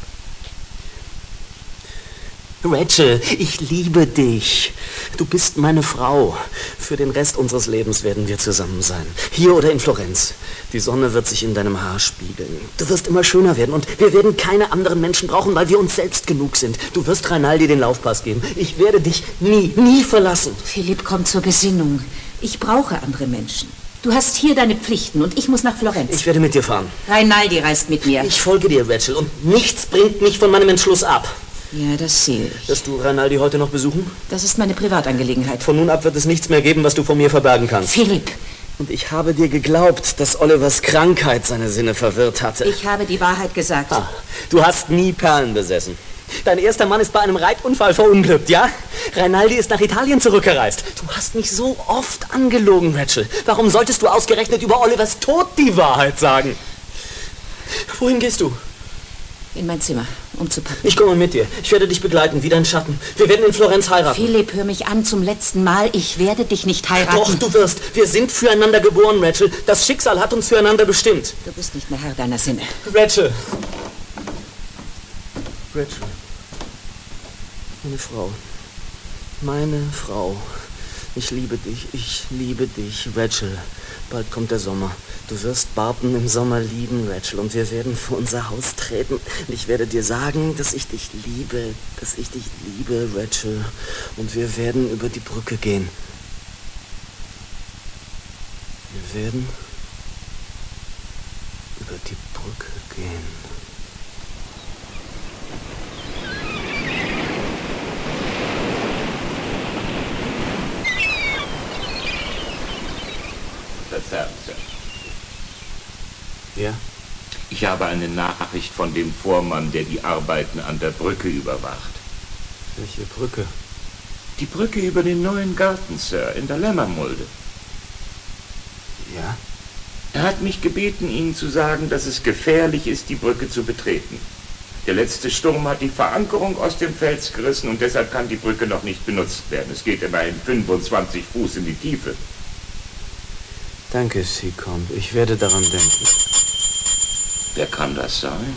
Rachel, ich liebe dich. Du bist meine Frau. Für den Rest unseres Lebens werden wir zusammen sein. Hier oder in Florenz. Die Sonne wird sich in deinem Haar spiegeln. Du wirst immer schöner werden und wir werden keine anderen Menschen brauchen, weil wir uns selbst genug sind. Du wirst Rinaldi den Laufpass geben. Ich werde dich nie, nie verlassen. Philipp, komm zur Besinnung. Ich brauche andere Menschen. Du hast hier deine Pflichten und ich muss nach Florenz. Ich werde mit dir fahren. Rinaldi reist mit mir. Ich folge dir, Rachel, und nichts bringt mich von meinem Entschluss ab. Ja, das sehe ich. Wirst du Rinaldi heute noch besuchen? Das ist meine Privatangelegenheit. Von nun ab wird es nichts mehr geben, was du vor mir verbergen kannst. Philipp! Und ich habe dir geglaubt, dass Olivers Krankheit seine Sinne verwirrt hatte. Ich habe die Wahrheit gesagt. Ah, du hast nie Perlen besessen. Dein erster Mann ist bei einem Reitunfall verunglückt, ja? Rinaldi ist nach Italien zurückgereist. Du hast mich so oft angelogen, Rachel. Warum solltest du ausgerechnet über Olivers Tod die Wahrheit sagen? Wohin gehst du? In mein Zimmer, um zu packen. Ich komme mit dir. Ich werde dich begleiten, wie dein Schatten. Wir werden in Florenz heiraten. Philipp, hör mich an zum letzten Mal. Ich werde dich nicht heiraten. Doch, du wirst. Wir sind füreinander geboren, Rachel. Das Schicksal hat uns füreinander bestimmt. Du bist nicht mehr Herr deiner Sinne. Rachel. Rachel. Meine Frau. Meine Frau. Ich liebe dich. Ich liebe dich, Rachel. Bald kommt der Sommer. Du wirst Barton im Sommer lieben, Rachel, und wir werden vor unser Haus treten. Und ich werde dir sagen, dass ich dich liebe, dass ich dich liebe, Rachel. Und wir werden über die Brücke gehen. Wir werden über die Brücke gehen. Verzerrt, Sir. Ja? Ich habe eine Nachricht von dem Vormann, der die Arbeiten an der Brücke überwacht. Welche Brücke? Die Brücke über den neuen Garten, Sir, in der Lämmermulde. Ja? Er hat mich gebeten, Ihnen zu sagen, dass es gefährlich ist, die Brücke zu betreten. Der letzte Sturm hat die Verankerung aus dem Fels gerissen und deshalb kann die Brücke noch nicht benutzt werden. Es geht immerhin fünfundzwanzig Fuß in die Tiefe. Danke, Seacombe. Ich werde daran denken. Wer kann das sein?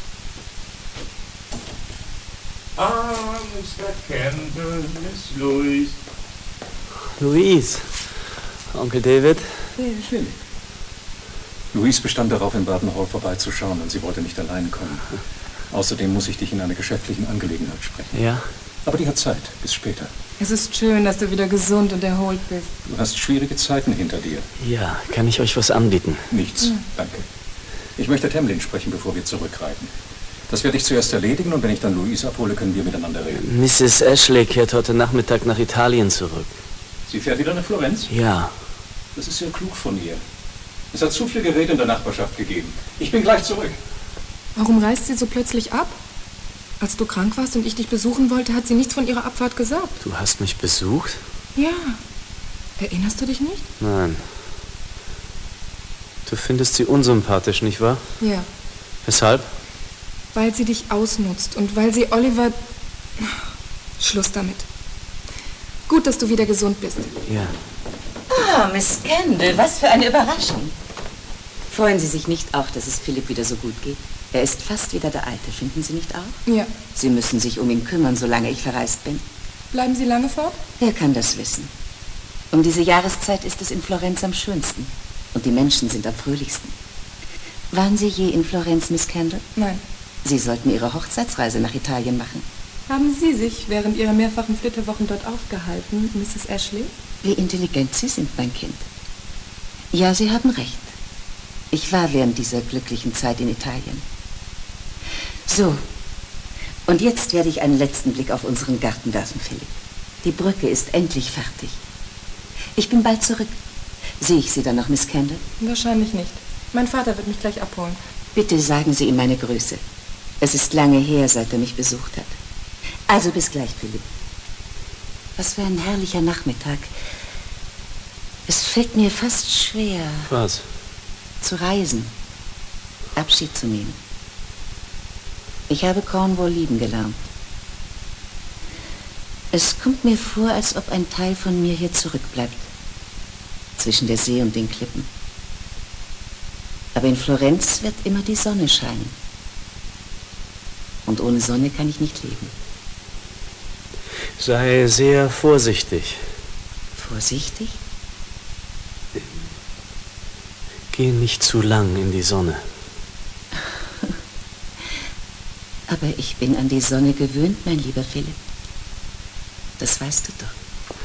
Ah, Mister Campbell, Miss Louise. Louise. Onkel David. Philipp. Louise bestand darauf, in Burton Hall vorbeizuschauen, und sie wollte nicht allein kommen. Außerdem muss ich dich in einer geschäftlichen Angelegenheit sprechen. Ja? Aber die hat Zeit, bis später. Es ist schön, dass du wieder gesund und erholt bist. Du hast schwierige Zeiten hinter dir. Ja, kann ich euch was anbieten? Nichts, Hm. danke. Ich möchte Tamlin sprechen, bevor wir zurückreiten. Das werde ich zuerst erledigen, und wenn ich dann Louise abhole, können wir miteinander reden. Misses Ashley kehrt heute Nachmittag nach Italien zurück. Sie fährt wieder nach Florenz? Ja. Das ist sehr klug von ihr. Es hat zu viel Gerede in der Nachbarschaft gegeben. Ich bin gleich zurück. Warum reist sie so plötzlich ab? Als du krank warst und ich dich besuchen wollte, hat sie nichts von ihrer Abfahrt gesagt. Du hast mich besucht? Ja. Erinnerst du dich nicht? Nein. Du findest sie unsympathisch, nicht wahr? Ja. Weshalb? Weil sie dich ausnutzt und weil sie Oliver... Schluss damit. Gut, dass du wieder gesund bist. Ja. Ah, Miss Kendall, was für eine Überraschung. Freuen Sie sich nicht auch, dass es Philipp wieder so gut geht? Er ist fast wieder der Alte, finden Sie nicht auch? Ja. Sie müssen sich um ihn kümmern, solange ich verreist bin. Bleiben Sie lange fort? Wer kann das wissen? Um diese Jahreszeit ist es in Florenz am schönsten. Und die Menschen sind am fröhlichsten. Waren Sie je in Florenz, Miss Kendall? Nein. Sie sollten Ihre Hochzeitsreise nach Italien machen. Haben Sie sich während Ihrer mehrfachen Flitterwochen dort aufgehalten, Misses Ashley? Wie intelligent Sie sind, mein Kind. Ja, Sie haben recht. Ich war während dieser glücklichen Zeit in Italien. So, und jetzt werde ich einen letzten Blick auf unseren Garten werfen, Philipp. Die Brücke ist endlich fertig. Ich bin bald zurück. Sehe ich Sie dann noch, Miss Kendall? Wahrscheinlich nicht. Mein Vater wird mich gleich abholen. Bitte sagen Sie ihm meine Grüße. Es ist lange her, seit er mich besucht hat. Also bis gleich, Philipp. Was für ein herrlicher Nachmittag. Es fällt mir fast schwer... Was? Zu reisen. Abschied zu nehmen. Ich habe Cornwall lieben gelernt. Es kommt mir vor, als ob ein Teil von mir hier zurückbleibt. Zwischen der See und den Klippen. Aber in Florenz wird immer die Sonne scheinen. Und ohne Sonne kann ich nicht leben. Sei sehr vorsichtig. Vorsichtig? Geh nicht zu lang in die Sonne. Aber ich bin an die Sonne gewöhnt, mein lieber Philipp. Das weißt du doch.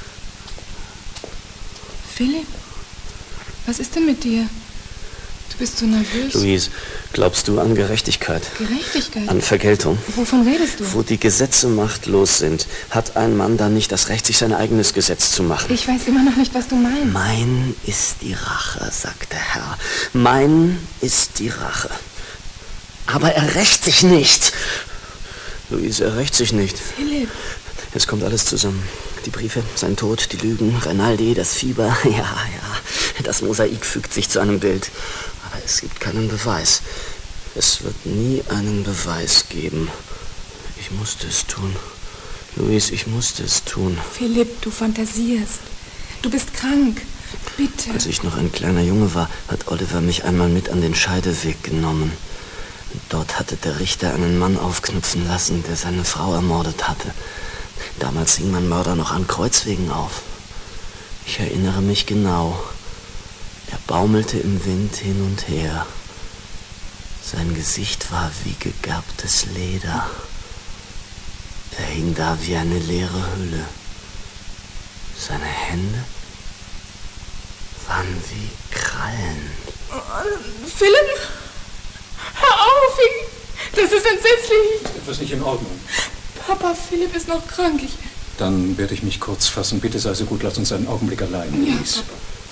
Philipp, was ist denn mit dir? Du bist so nervös. Louise, glaubst du an Gerechtigkeit? Gerechtigkeit? An Vergeltung? Wovon redest du? Wo die Gesetze machtlos sind, hat ein Mann dann nicht das Recht, sich sein eigenes Gesetz zu machen. Ich weiß immer noch nicht, was du meinst. Mein ist die Rache, sagt der Herr. Mein ist die Rache. Aber er rächt sich nicht. Louise, er rächt sich nicht. Philipp. Es kommt alles zusammen. Die Briefe, sein Tod, die Lügen, Rinaldi, das Fieber. Ja, ja, das Mosaik fügt sich zu einem Bild. Aber es gibt keinen Beweis. Es wird nie einen Beweis geben. Ich musste es tun. Louise, ich musste es tun. Philipp, du fantasierst. Du bist krank. Bitte. Als ich noch ein kleiner Junge war, hat Oliver mich einmal mit an den Scheideweg genommen. Dort hatte der Richter einen Mann aufknüpfen lassen, der seine Frau ermordet hatte. Damals hing mein Mörder noch an Kreuzwegen auf. Ich erinnere mich genau. Er baumelte im Wind hin und her. Sein Gesicht war wie gegerbtes Leder. Er hing da wie eine leere Hülle. Seine Hände Mann, wie Krallen. Philipp? Hör auf! Das ist entsetzlich! Etwas nicht in Ordnung. Papa, Philipp ist noch krank. Ich... Dann werde ich mich kurz fassen. Bitte sei so gut, lass uns einen Augenblick allein. Ja, Louise.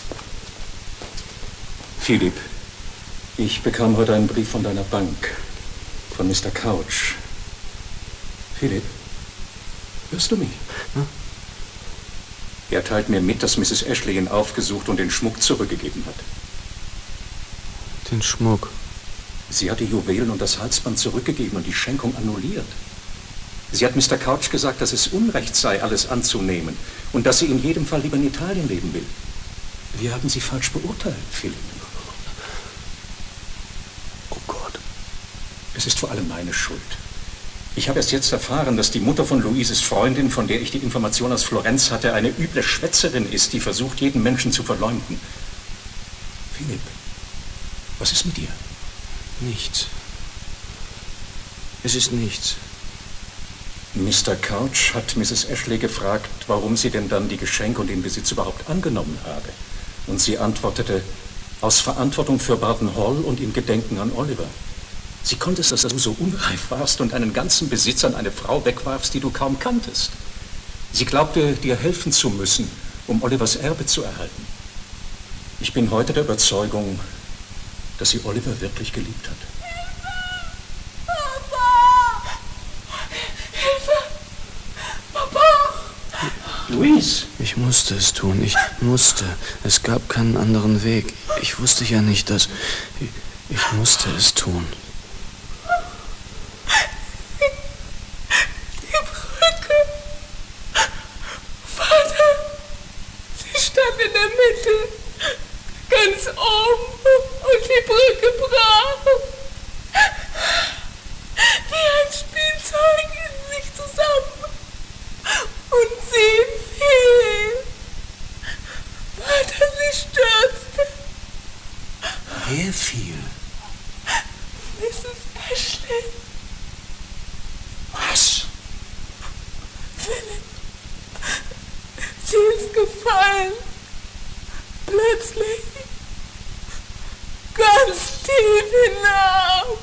Philipp, ich bekam heute einen Brief von deiner Bank. Von Mister Couch. Philipp, hörst du mich? Hm? Er teilt mir mit, dass Misses Ashley ihn aufgesucht und den Schmuck zurückgegeben hat. Den Schmuck? Sie hat die Juwelen und das Halsband zurückgegeben und die Schenkung annulliert. Sie hat Mister Couch gesagt, dass es Unrecht sei, alles anzunehmen und dass sie in jedem Fall lieber in Italien leben will. Wir haben sie falsch beurteilt, Philipp. Oh Gott. Es ist vor allem meine Schuld. Ich habe erst jetzt erfahren, dass die Mutter von Louises Freundin, von der ich die Information aus Florenz hatte, eine üble Schwätzerin ist, die versucht, jeden Menschen zu verleumden. Philipp, was ist mit dir? Nichts. Es ist nichts. Mister Couch hat Misses Ashley gefragt, warum sie denn dann die Geschenke und den Besitz überhaupt angenommen habe. Und sie antwortete, aus Verantwortung für Barton Hall und im Gedenken an Oliver. Sie konnte es, dass du so unreif warst und einen ganzen Besitz an eine Frau wegwarfst, die du kaum kanntest. Sie glaubte, dir helfen zu müssen, um Olivers Erbe zu erhalten. Ich bin heute der Überzeugung, dass sie Oliver wirklich geliebt hat. Louise! Ich musste es tun. Ich musste. Es gab keinen anderen Weg. Ich wusste ja nicht, dass... Ich, ich musste es tun. Die Brücke. Vater, sie stand in der Mitte, ganz oben, und die Brücke brach. Wie ein Spielzeug in sich zusammen. Und sie fiel. Vater, sie stürzte. Wer fiel? Misses Ashley. Was? Philipp, sie ist gefallen. Plötzlich. Ganz tief hinab.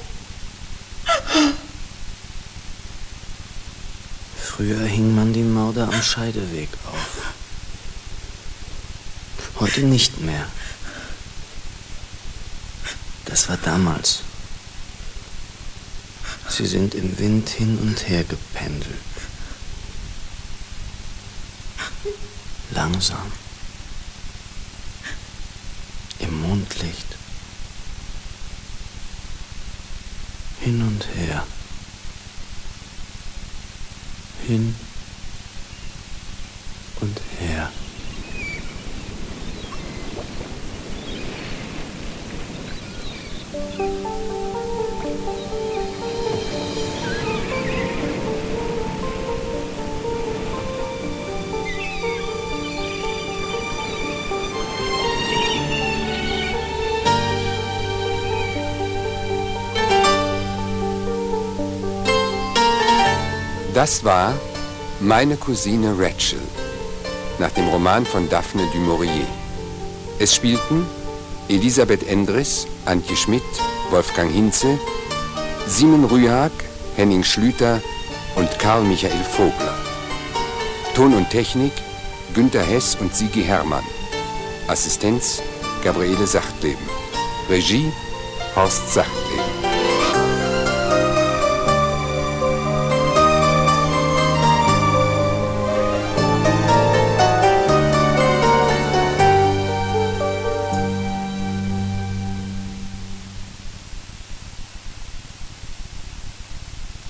Früher hing man die Mörder am Scheideweg auf. Heute nicht mehr. Das war damals. Sie sind im Wind hin und her gependelt. Langsam. Im Mondlicht. Hin und her. Hin und her. Das war Meine Cousine Rachel, nach dem Roman von Daphne du Maurier. Es spielten Elisabeth Endres, Antje Schmidt, Wolfgang Hinze, Simon Rühag, Henning Schlüter und Karl Michael Vogler. Ton und Technik Günter Hess und Sigi Hermann. Assistenz Gabriele Sachtleben. Regie Horst Sacht.